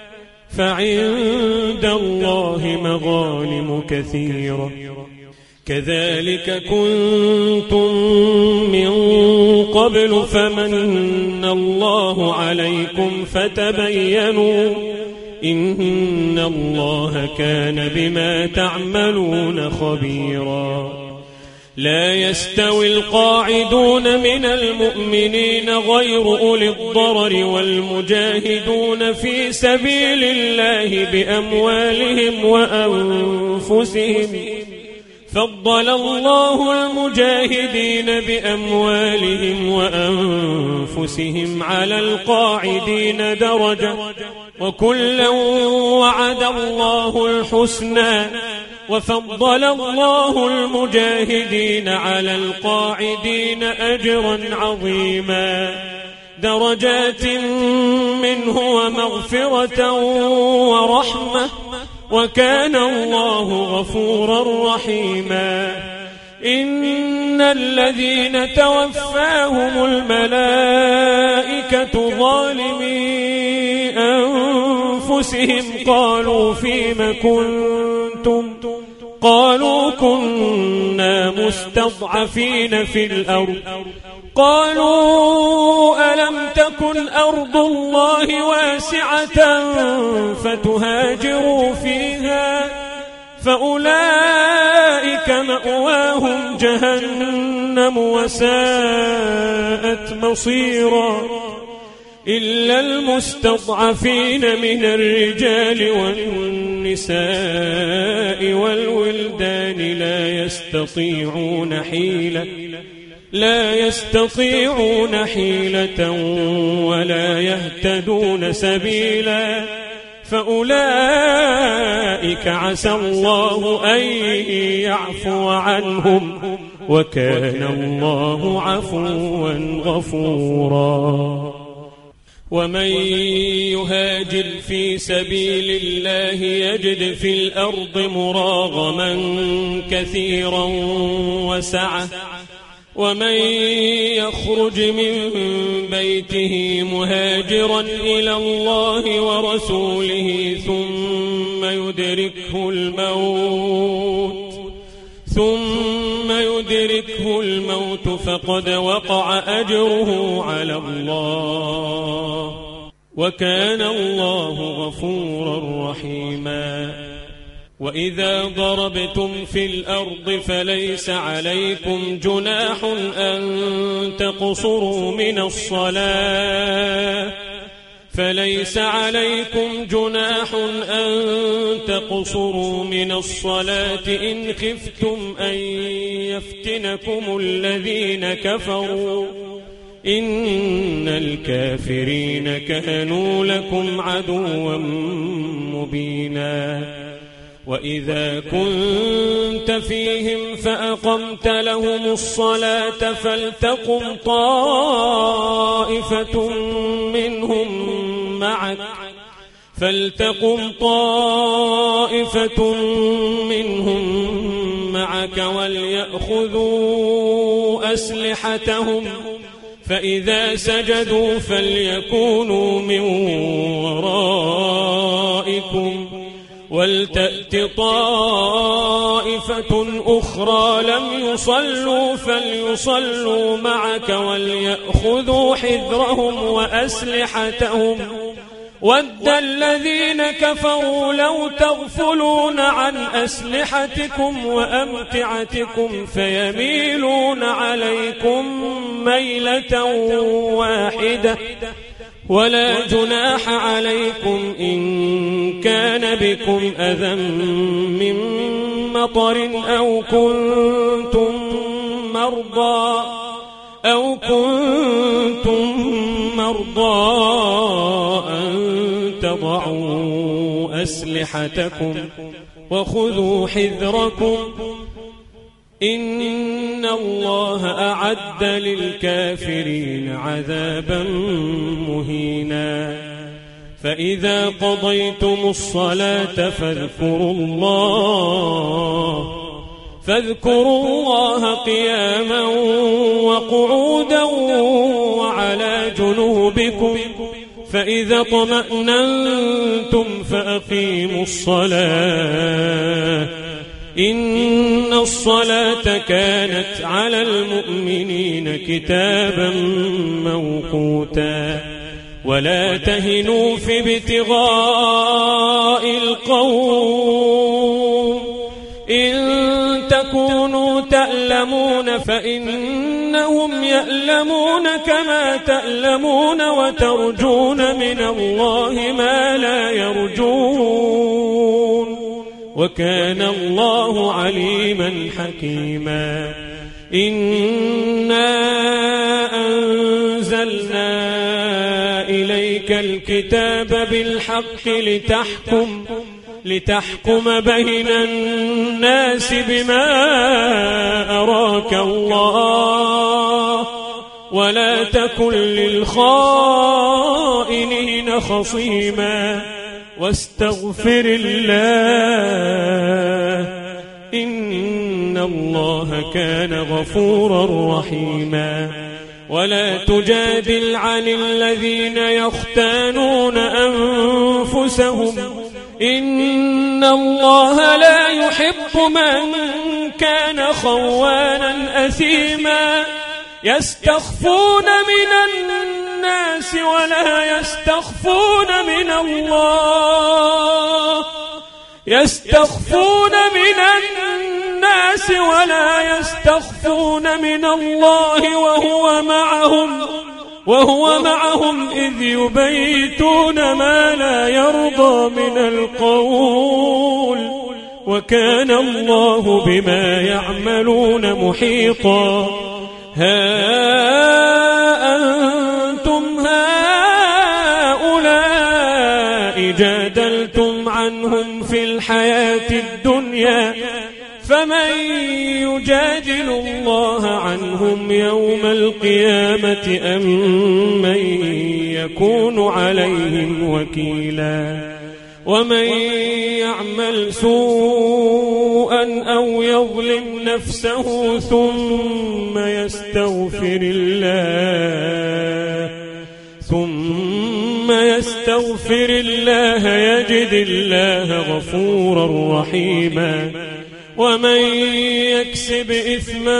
فعند الله مغانم كثيرة كذلك كنتم من قبل فمن الله عليكم فتبينوا إن الله كان بما تعملون خبيرا لا يستوي القاعدون من المؤمنين غير أولي الضرر والمجاهدون في سبيل الله بأموالهم وأنفسهم فضل الله المجاهدين بأموالهم وأنفسهم على القاعدين درجة وكلا وعد الله الحسنى وفضل الله المجاهدين على القاعدين أجرا عظيما درجات منه ومغفرة ورحمة وكان الله غفورا رحيما إن الذين توفاهم الملائكة ظالمي أنفسهم قالوا فيم كنتم قالوا كنا مستضعفين في الأرض قالوا ألم تكن أرض الله واسعة فتهاجروا فيها فأولئك مأواهم جهنم وساءت مصيرا إلا المستضعفين من الرجال والنساء والولدان لا يستطيعون حيلة لا يستطيعون حيلة ولا يهتدون سبيلا فأولئك عسى الله أن يعفو عنهم وكان الله عفوا غفورا ومن يهاجر في سبيل الله يجد في الأرض مراغما كثيرا وسعة ومن يخرج من بيته مهاجرا إلى الله ورسوله ثم يدركه الموت ثم يدركه الموت فقد وقع أجره على الله وكان الله غفورا رحيما وإذا ضربتم في الأرض فليس عليكم جناح أن تقصروا من الصلاة فليس عليكم جناح أن تقصروا من الصلاة إن خفتم أن يفتنكم الذين كفروا إن الكافرين كانوا لكم عدوا مبينا وإذا كنت فيهم فأقمت لهم الصلاة فلتقم طائفة منهم معك فلتقم طائفة منهم معك وليأخذوا أسلحتهم فإذا سجدوا فليكونوا من ورائكم ولتأت طائفة أخرى لم يصلوا فليصلوا معك وليأخذوا حذرهم وأسلحتهم ود الذين كفروا لو تغفلون عن أسلحتكم وأمتعتكم فيميلون عليكم ميلة واحدة ولا جناح عليكم إن كان بكم أذى من مطر أو كنتم مرضى أو كنتم مرضى أن تضعوا أسلحتكم وخذوا حذركم إن الله أعد للكافرين عذابا مهينا فإذا قضيتم الصلاة فاذكروا الله فاذكروا الله قياما وقعودا وعلى جنوبكم فإذا اطمأننتم فأقيموا الصلاة إن الصلاة كانت على المؤمنين كتابا موقوتا ولا تهنوا في ابتغاء القوم إن تكونوا تألمون فإنهم يألمون كما تألمون وترجون من الله ما لا يرجون وكان الله عليما حكيما إنا أنزلنا إليك الكتاب بالحق لتحكم لتحكم بين الناس بما أراك الله ولا تكن للخائنين خصيما واستغفر الله إن الله كان غفورا رحيما ولا تجادل عن الذين يختانون أنفسهم إن الله لا يحب من كان خوانا أثيما يستخفون من الناس ولا يستخفون من الله يستخفون من الناس ولا يستخفون من الله وهو معهم وهو معهم إذ يبيتون ما لا يرضى من القول وكان الله بما يعملون محيطا ها أنتم هؤلاء جادلتم عنهم في الحياة الدنيا فمن يجادل الله عنهم يوم القيامة أم من يكون عليهم وكيلا ومن يعمل سوءا أو يظلم نفسه ثم يستغفر الله ثم يستغفر الله يجد الله غفورا رحيما ومن يكسب إثما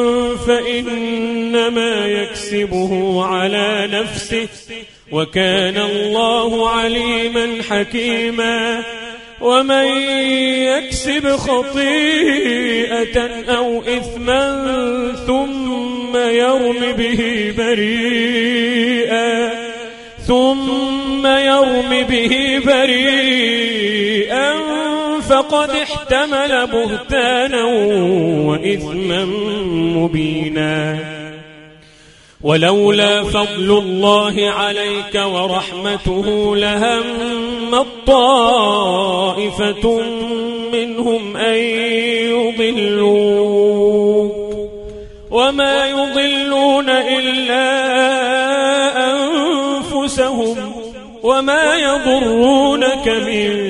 فإنما يكسبه على نفسه وكان الله عليما حكيما ومن يكسب خطيئة أو إثما ثم يرم به بريئا ثم يرم به بريئا فقد احتمل بهتانا وإثما مبينا ولولا فضل الله عليك ورحمته لهم طائفة منهم أن يضلوك وما يضلون إلا أنفسهم وما يضرونك من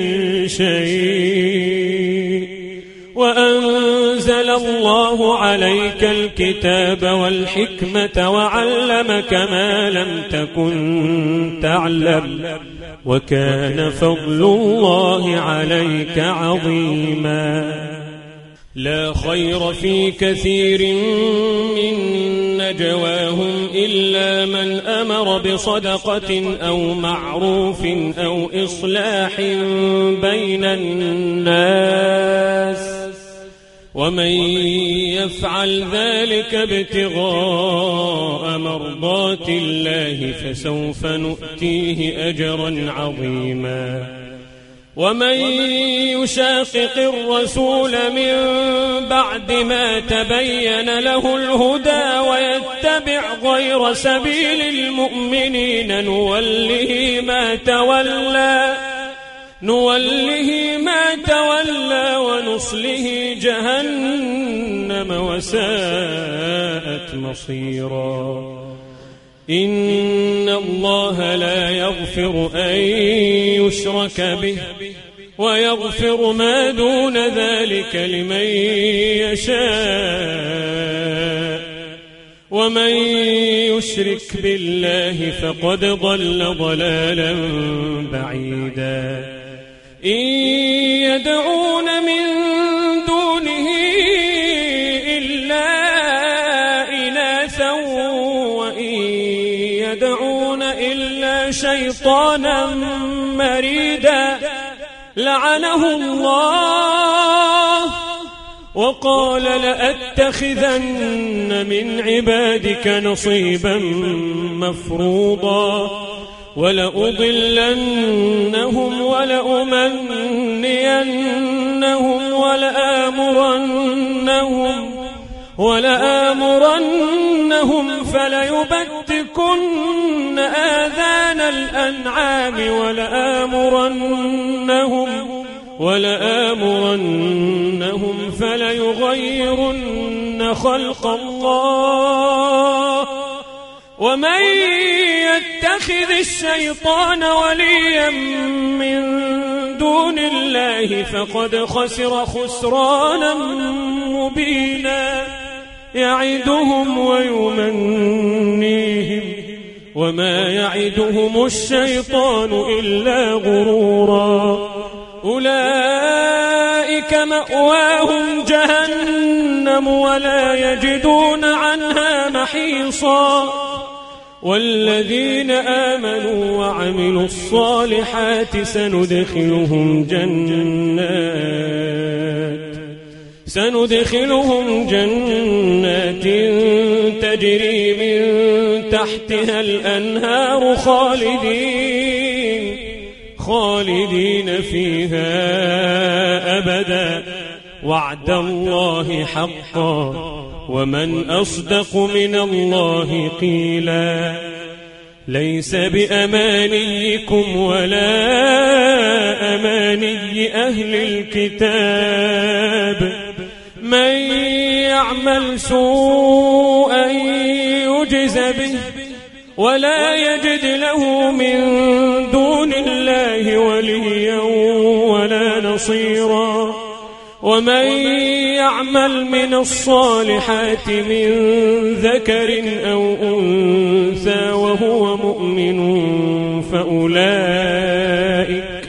شيء وأنزل الله عليك الكتاب والحكمة وعلمك ما لم تكن تعلم وكان فضل الله عليك عظيما لا خير في كثير من نجواهم إلا من أمر بصدقة أو معروف أو إصلاح بين الناس ومن يفعل ذلك ابتغاء مرضات الله فسوف نؤتيه أجرا عظيما ومن يشاقق الرسول من بعد ما تبين له الهدى ويتبع غير سبيل المؤمنين نوله ما تولى نوله ما تولى ونصله جهنم وساءت مصيرا إن الله لا يغفر أن يشرك به ويغفر ما دون ذلك لمن يشاء ومن يشرك بالله فقد ضل ضلالا بعيدا إن يدعون من دونه إلا إناثا وإن يدعون إلا شيطانا مريدا لعنه الله وقال لأتخذن من عبادك نصيبا مفروضا ولأضلنهم ولأمنينهم ولآمرنهم ولآمرنهم فليبتكن آذان الأنعام ولآمرنهم ولآمرنهم فليغيرن خلق الله ومن يتخذ الشيطان وليا من دون الله فقد خسر خسرانا مبينا يعدهم ويمنيهم وما يعدهم الشيطان إلا غرورا أولئك مأواهم جهنم ولا يجدون عنها محيصا والذين آمنوا وعملوا الصالحات سندخلهم جنات سندخلهم جنات تجري من تحتها الأنهار خالدين خالدين فيها أبدا وعد الله حقا ومن أصدق من الله قيلا ليس بأمانيكم ولا أماني أهل الكتاب من يعمل سوءا يجز به ولا يجد له من دون الله وليا ولا نصيرا ومن يعمل من الصالحات من ذكر أو أنثى وهو مؤمن فأولئك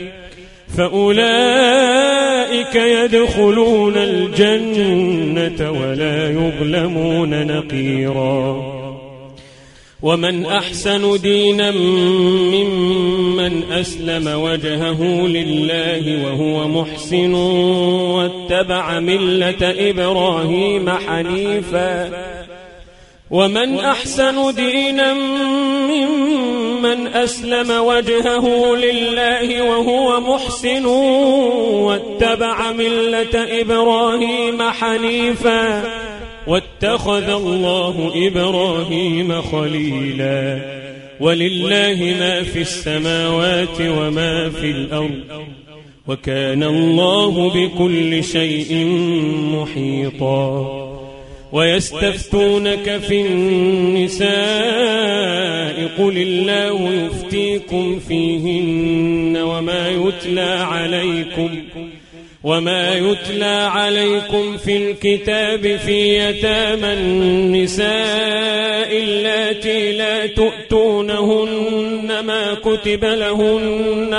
فأولئك يدخلون الجنة ولا يظلمون نقيرا ومن أحسن دينا ممن أسلم وجهه لله وهو محسن واتبع ملة إبراهيم حنيفا ومن أحسن دينا ممن أسلم وجهه لله وهو محسن واتبع ملة إبراهيم حنيفا واتخذ الله إبراهيم خليلا ولله ما في السماوات وما في الأرض وكان الله بكل شيء محيطا ويستفتونك في النساء قل الله يفتيكم فيهن وما يتلى عليكم وما يتلى عليكم في الكتاب في يتامى النساء اللاتي لا تؤتونهن ما كتب لهن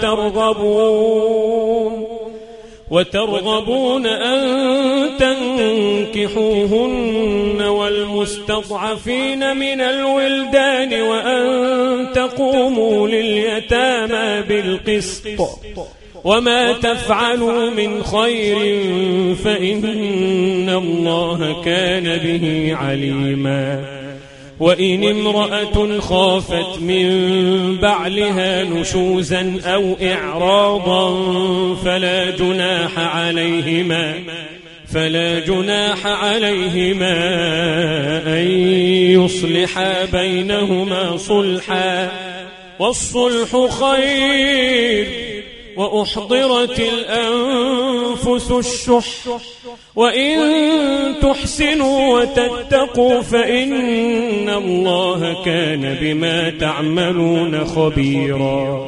وترغبون وترغبون أن تنكحوهن والمستضعفين من الولدان وأن تقوموا لليتامى بالقسط وما تفعلوا من خير فإن الله كان به عليما وإن امرأة خافت من بعلها نشوزا أو إعراضا فلا جناح عليهما فلا جناح عليهما أن يصلحا بينهما صلحا والصلح خير وأحضرت الأنفس الشح وإن تحسنوا وتتقوا فإن الله كان بما تعملون خبيرا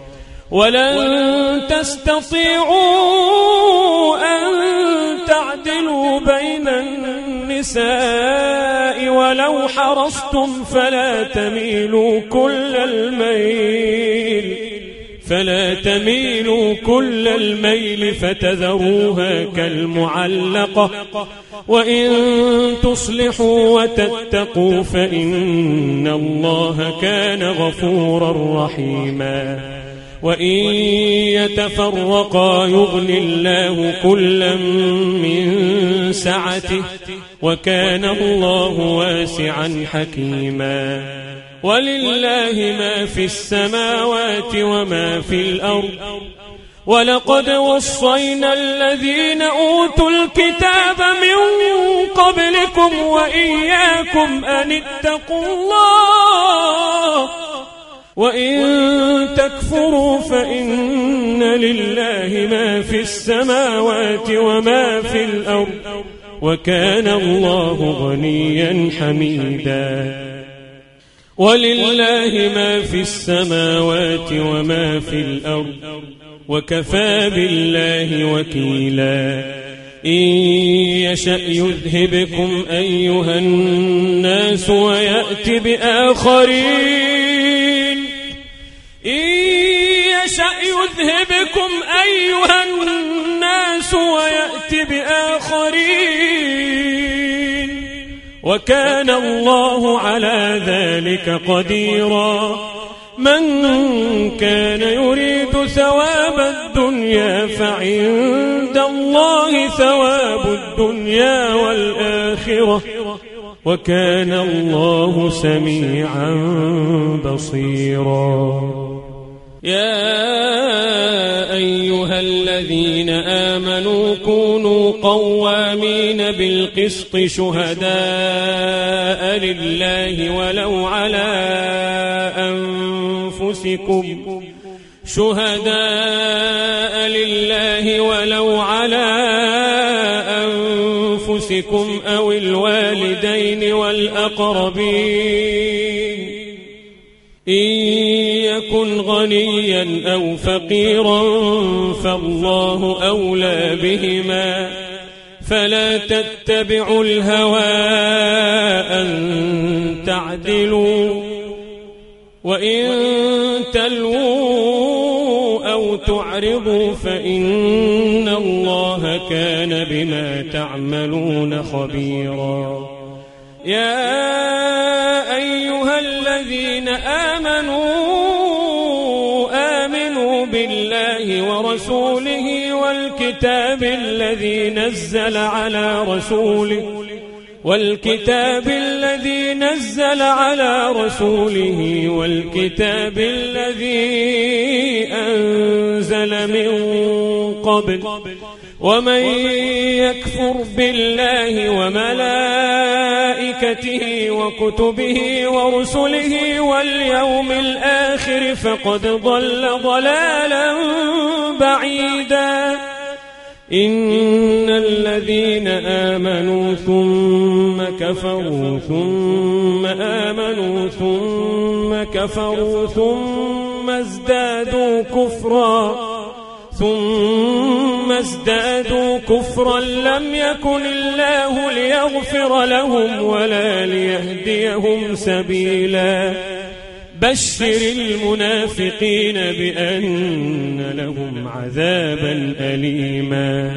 ولن تستطيعوا أن تعدلوا بين النساء ولو حرصتم فلا تميلوا كل الميل فلا تميلوا كل الميل فتذروها كالمعلقة وإن تصلحوا وتتقوا فإن الله كان غفورا رحيما وإن يتفرقا يغني الله كلا من سعته وكان الله واسعا حكيما ولله ما في السماوات وما في الأرض ولقد وصينا الذين أوتوا الكتاب من قبلكم وإياكم أن اتقوا الله وإن تكفروا فإن لله ما في السماوات وما في الأرض وكان الله غنيا حميدا. ولله ما في السماوات وما في الأرض وكفى بالله وكيلا. إن يشأ يذهبكم أيها الناس ويأتي بآخرين إن يشأ يذهبكم أيها الناس ويأتي بآخرين وكان الله على ذلك قديرا. من كان يريد ثواب الدنيا فعند الله ثواب الدنيا والآخرة وكان الله سميعا بصيرا. يا أيها الذين آمنوا كونوا قوامين بالقسط شهداء لله ولو على أنفسكم شهداء لله ولو على أنفسكم أو الوالدين والأقربين إن يكن غنيا أو فقيرا فالله أولى بهما فلا تتبعوا الهوى أن تعدلوا وإن تلووا أو تعرضوا فإن الله كان بما تعملون خبيرا. يا أيها الذين آمنوا آمنوا بالله ورسوله والكتاب الذي نزل على رسوله والكتاب الذي نزل على رسوله والكتاب الذي أنزل من قبل ومن يكفر بالله وملائكته وكتبه ورسله واليوم الآخر فقد ضل ضلالا بعيدا. إن الذين آمنوا ثم كفروا ثم آمنوا ثم كفروا ثم ازدادوا كفرا ثم ازدادوا كفرا لم يكن الله ليغفر لهم ولا ليهديهم سبيلا. بشر المنافقين بأن لهم عذابا أليما.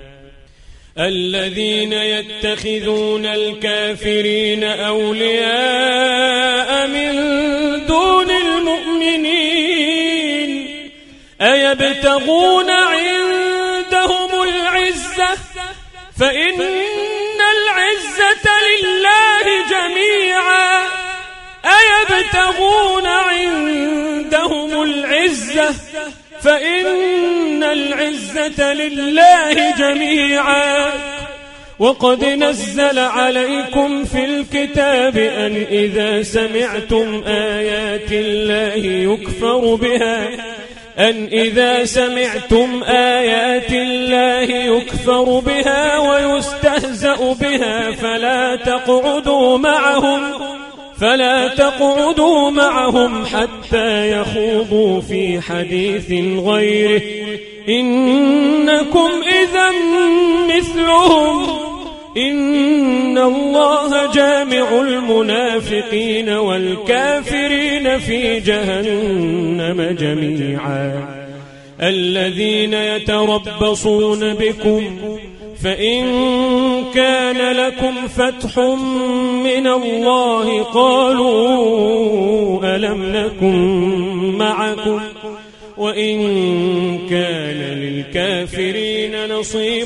الذين يتخذون الكافرين أولياء من دون المؤمنين أيبتغون عندهم العزة فإن العزة لله جميعا أيبتغون عندهم العزة فإن العزة لله جميعا. وقد نزل عليكم في الكتاب أن إذا سمعتم آيات الله يكفر بها أن إذا سمعتم آيات الله يكفر بها ويستهزأ بها فلا تقعدوا معهم فلا تقعدوا معهم حتى يخوضوا في حديث غيره إنكم إذا مثلهم إن الله جامع المنافقين والكافرين في جهنم جميعا. الذين يتربصون بكم فإن كان لكم فتح من الله قالوا ألم نكن معكم وإن كان للكافرين نصيب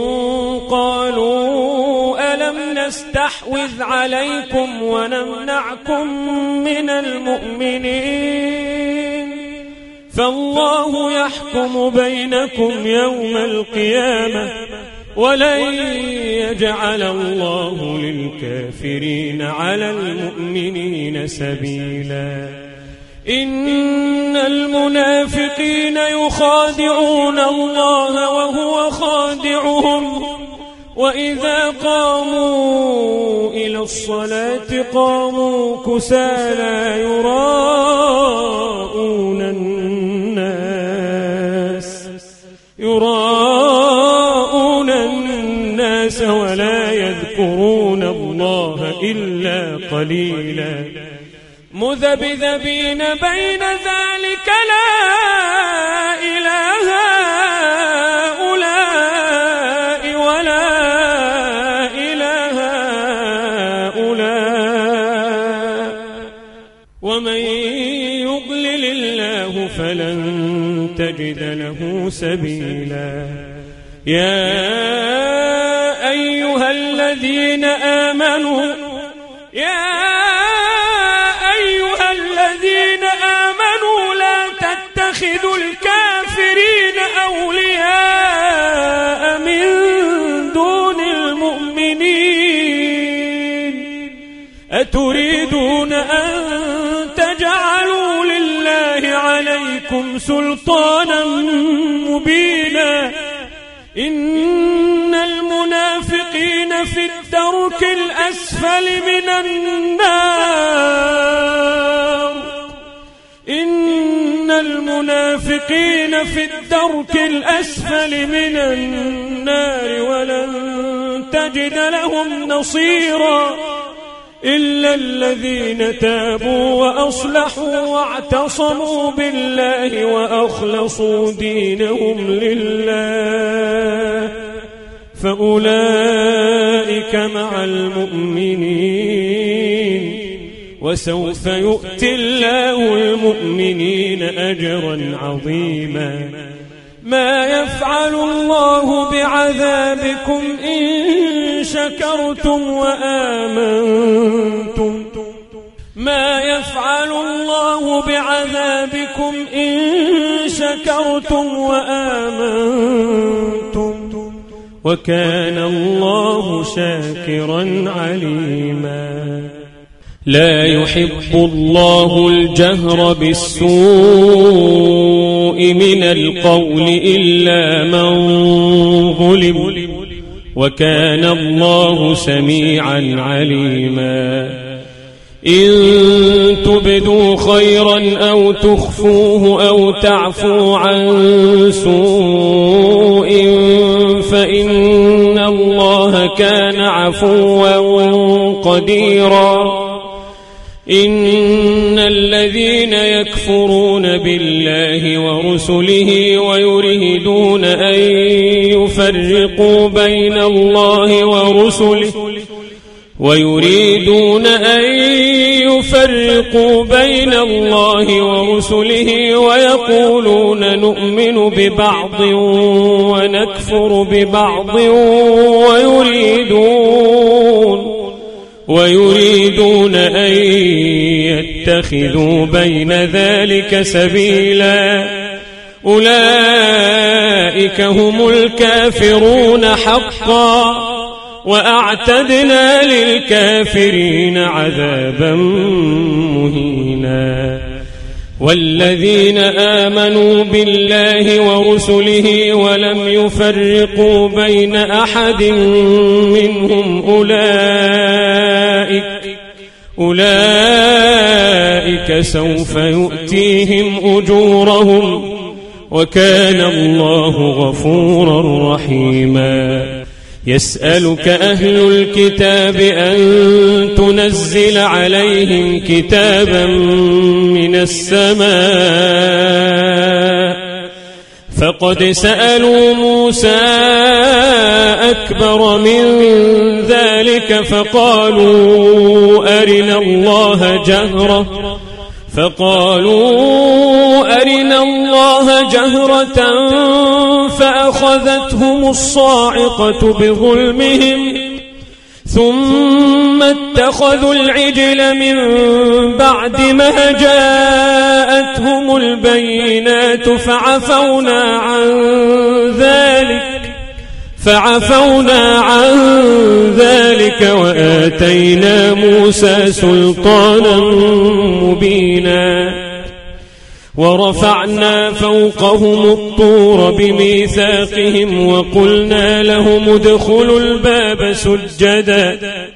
قالوا ألم نستحوذ عليكم ونمنعكم من المؤمنين فالله يحكم بينكم يوم القيامة ولن يجعل الله للكافرين على المؤمنين سبيلا. إن المنافقين يخادعون الله وهو خادعهم وإذا قاموا إلى الصلاة قاموا كسالى يراءون الناس يراءون الناس ولا يذكرون الله إلا قليلا مذبذبين بين ذلك لا إله هؤلاء ولا إله هؤلاء ومن يضلل الله فلن تجد له سبيلا يا أيها الذين آمنوا يا أيها الذين آمنوا لا تتخذوا الكافرين أولياء من دون المؤمنين أتريدون أن تجعلوا لله عليكم سلطانا مبينا إن المنافقين في الدرك الأسفل من النار إن المنافقين في الدرك الأسفل من النار ولن تجد لهم نصيرا إلا الذين تابوا وأصلحوا واعتصموا بالله وأخلصوا دينهم لله فأولئك مع المؤمنين وسوف يؤتي الله المؤمنين أجرا عظيما ما يفعل الله بعذابكم إن شكرتم وآمنتم ما يفعل الله بعذابكم إن شكرتم وآمنتم وكان الله شاكرا عليما لا يحب الله الجهر بالسوء من القول إلا من ظلم وكان الله سميعا عليما إن تبدوا خيرا أو تخفوه أو تعفو عن سوء فإن الله كان عفوا قديرا إن الذين يكفرون بالله ورسله ويريدون أن يفرقوا بين الله ورسله ويريدون أن يفرقوا بين الله ورسله ويقولون نؤمن ببعض ونكفر ببعض ويريدون ويريدون أن يتخذوا بين ذلك سبيلا أولئك هم الكافرون حقا وأعتدنا للكافرين عذابا مهينا والذين آمنوا بالله ورسله ولم يفرقوا بين أحد منهم أولئك أولئك سوف يؤتيهم أجورهم وكان الله غفورا رحيما يسألك أهل الكتاب أن تنزل عليهم كتابا من السماء فقد سألوا موسى أكبر من ذلك فقالوا أرنا الله جهرة فقالوا أرنا الله جهرة فأخذتهم الصاعقة بظلمهم ثم اتخذوا العجل من بعد ما جاءتهم البينات فعفونا عن ذلك فعفونا عن ذلك وآتينا موسى سلطانا مبينا ورفعنا فوقهم الطور بميثاقهم وقلنا لهم ادخلوا الباب سجدا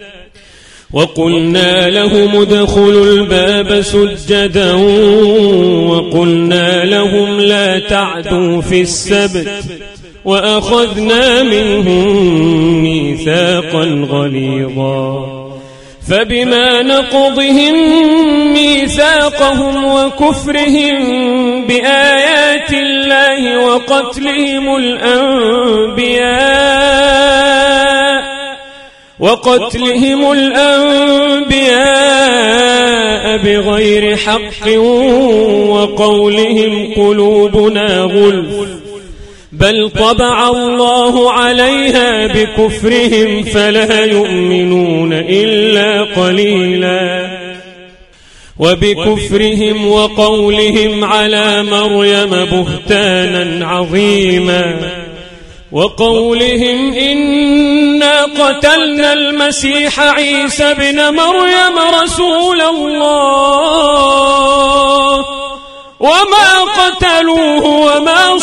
وقلنا لهم ادخلوا الباب سجدا وقلنا لهم لا تعدوا في السبت وأخذنا منهم ميثاقا غليظا فبما نقضهم ميثاقهم وكفرهم بآيات الله وقتلهم الأنبياء وقتلهم الأنبياء بغير حق وقولهم قلوبنا غلف بل طبع الله عليها بكفرهم فلا يؤمنون إلا قليلا وبكفرهم وقولهم على مريم بهتانا عظيما وقولهم إنا قتلنا المسيح عيسى بن مريم رسول الله وما قتلوه وما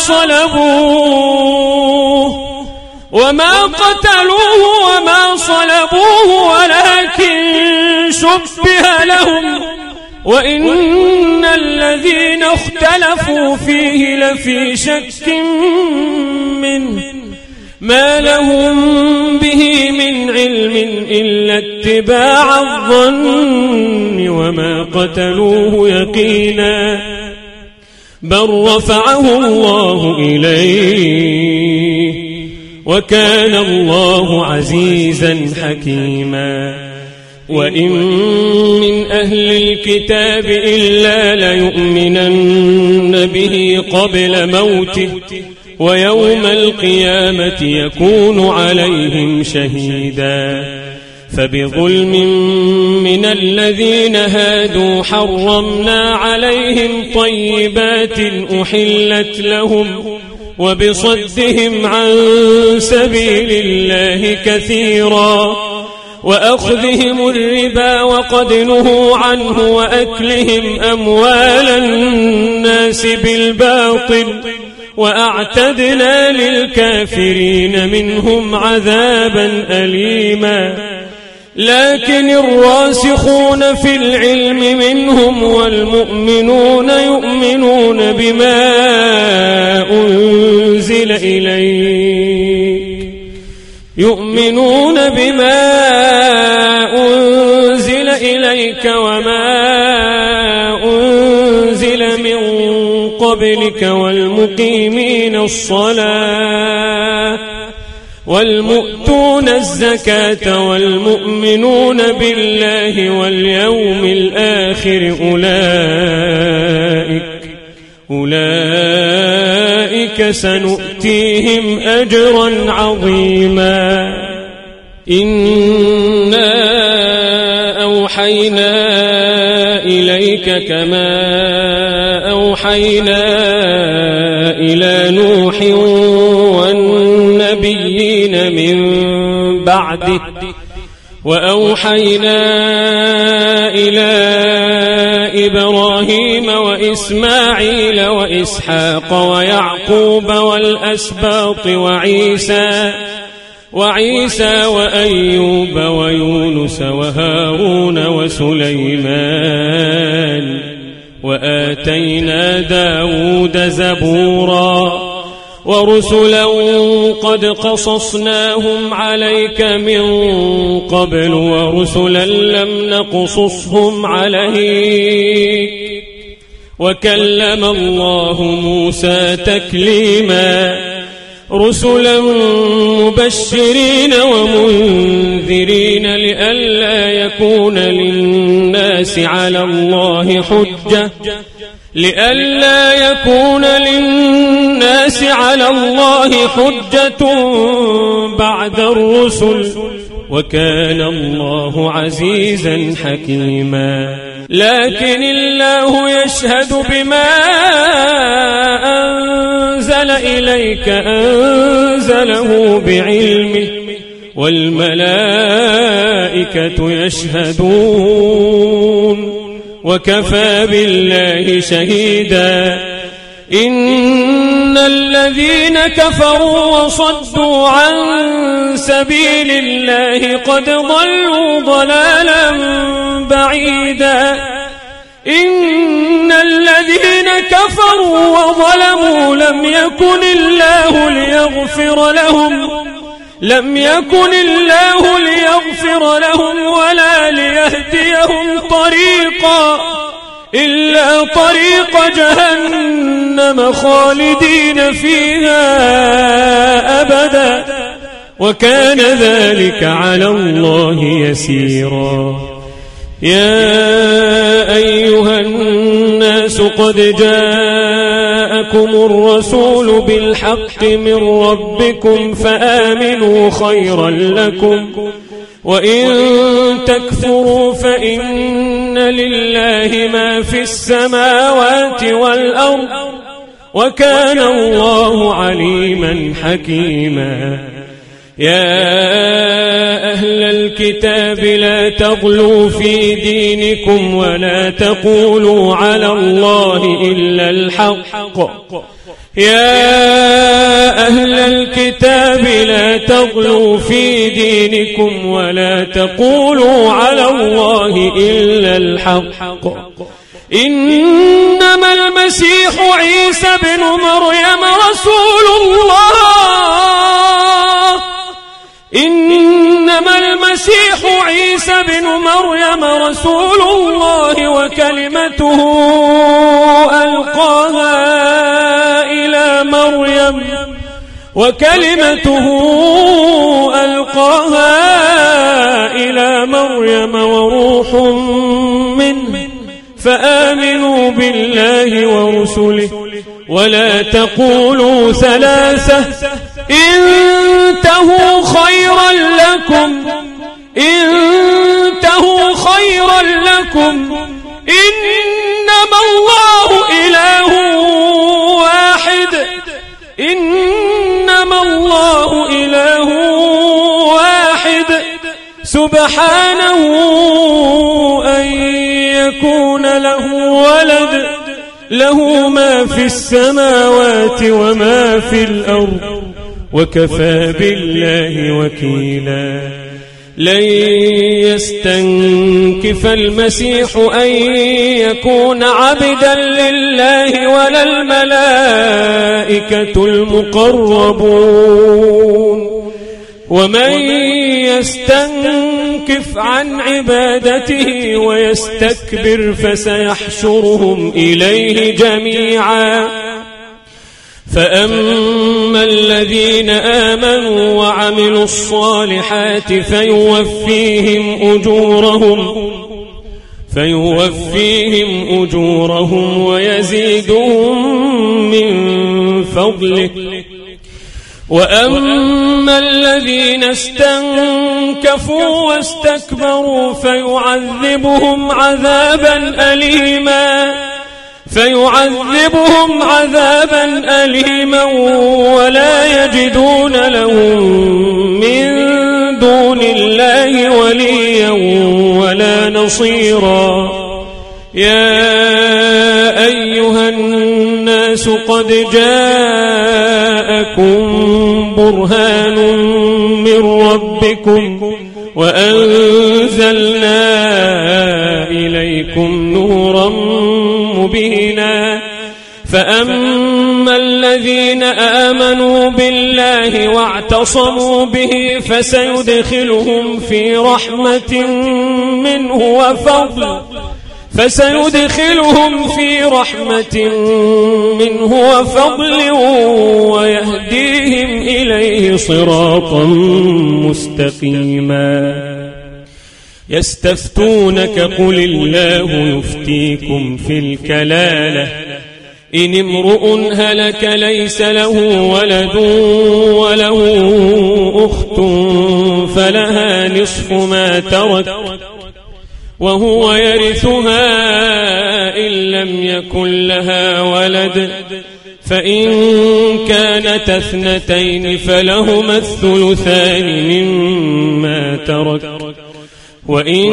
صلبوه وما قتلوه وما صلبوه ولكن شبه لهم وإن الذين اختلفوا فيه لفي شك منه ما لهم به من علم إلا اتباع الظن وما قتلوه يقينا بل رفعه الله إليه وكان الله عزيزا حكيما وإن من أهل الكتاب إلا ليؤمنن به قبل موته ويوم القيامة يكون عليهم شهيدا فبظلم من الذين هادوا حرمنا عليهم طيبات أحلت لهم وبصدهم عن سبيل الله كثيرا وأخذهم الربا وقد نهوا عنه وأكلهم أموال الناس بالباطل وأعتدنا للكافرين منهم عذابا أليما لكن الراسخون في العلم منهم والمؤمنون يؤمنون بما أنزل إليك يؤمنون بما أنزل إليك وما أنزل من قبلك والمقيمين الصلاة والمؤتون الزكاة والمؤمنون بالله واليوم الآخر أولئك أولئك سنؤتيهم أجرا عظيما إنا أوحينا إليك كما أوحينا إلى نوح والنبيين من بعده وأوحينا إلى إبراهيم وإسماعيل وإسحاق ويعقوب والأسباط وعيسى وعيسى وأيوب ويونس وهارون وسليمان وآتينا داود زبورا ورسلا قد قصصناهم عليك من قبل ورسلا لم نقصصهم عليك وكلم الله موسى تكليما رسلا مبشرين ومنذرين لئلا يكون للناس على الله حجة لئلا يكون للناس على الله حجة بعد الرسل وكان الله عزيزا حكيما لكن الله يشهد بما أنزل إليك أنزله بعلمه والملائكة يشهدون وكفى بالله شهيدا إن الذين كفروا وصدوا عن سبيل الله قد ضلوا ضلالا بعيدا إن الذين كفروا وظلموا لم يكن الله ليغفر لهم لم يكن الله ليغفر لهم ولا ليهديهم طريقا إلا طريق جهنم خالدين فيها أبدا وكان ذلك على الله يسيرا يا أيها الناس قد جاءكم الرسول بالحق من ربكم فآمنوا خيرا لكم وإن تكفروا فإن لله ما في السماوات والأرض وكان الله عليما حكيما يا أهل الكتاب لا تغلوا في دينكم ولا تقولوا على الله إلا الحق يا أهل الكتاب لا تغلوا في دينكم ولا تقولوا على الله إلا الحق إنما المسيح عيسى بن مريم رسول الله إنما المسيح عيسى بن مريم رسول الله وكلمته ألقاها إلى مريم وكلمته ألقاها إلى مريم وروح منه فآمنوا بالله ورسله ولا تقولوا ثلاثة انتهوا خيرا لكم انتهوا خيرا لكم إنما الله إله واحد إنما الله إله واحد سبحانه أن يكون له ولد له ما في السماوات وما في الأرض وكفى بالله وكيلا لن يستنكف المسيح أن يكون عبدا لله ولا الملائكة المقربون ومن يستنكف عن عبادته ويستكبر فسيحشرهم إليه جميعا فأما الذين آمنوا وعملوا الصالحات فيوفيهم أجورهم فيوفيهم أجورهم ويزيدهم من فضله وأما الذين استنكفوا واستكبروا فيعذبهم عذابا أليما فيعذبهم عذابا أليما ولا يجدون لهم من دون الله وليا ولا نصيرا يا أيها الناس قد جاءكم برهان من ربكم وأنزلنا إليكم نورا مبينا فأما الذين آمنوا بالله واعتصموا به فسيدخلهم في رحمة منه وفضل فسيدخلهم في رحمة منه وفضل ويهديهم إليه صراطا مستقيما يستفتونك قل الله يفتيكم في الكلالة إن امرؤ هلك ليس له ولد وله أخت فلها نصف ما ترك وهو يرثها إن لم يكن لها ولد فإن كانت اثنتين فلهما الثلثان مما ترك وإن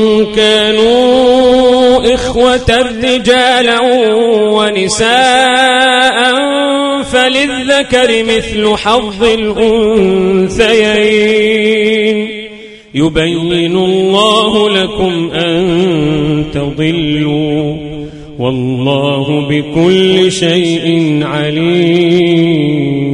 كانوا إخوة رجالا ونساء فللذكر مثل حظ الأنثيين يبين الله لكم أن تضلوا والله بكل شيء عليم.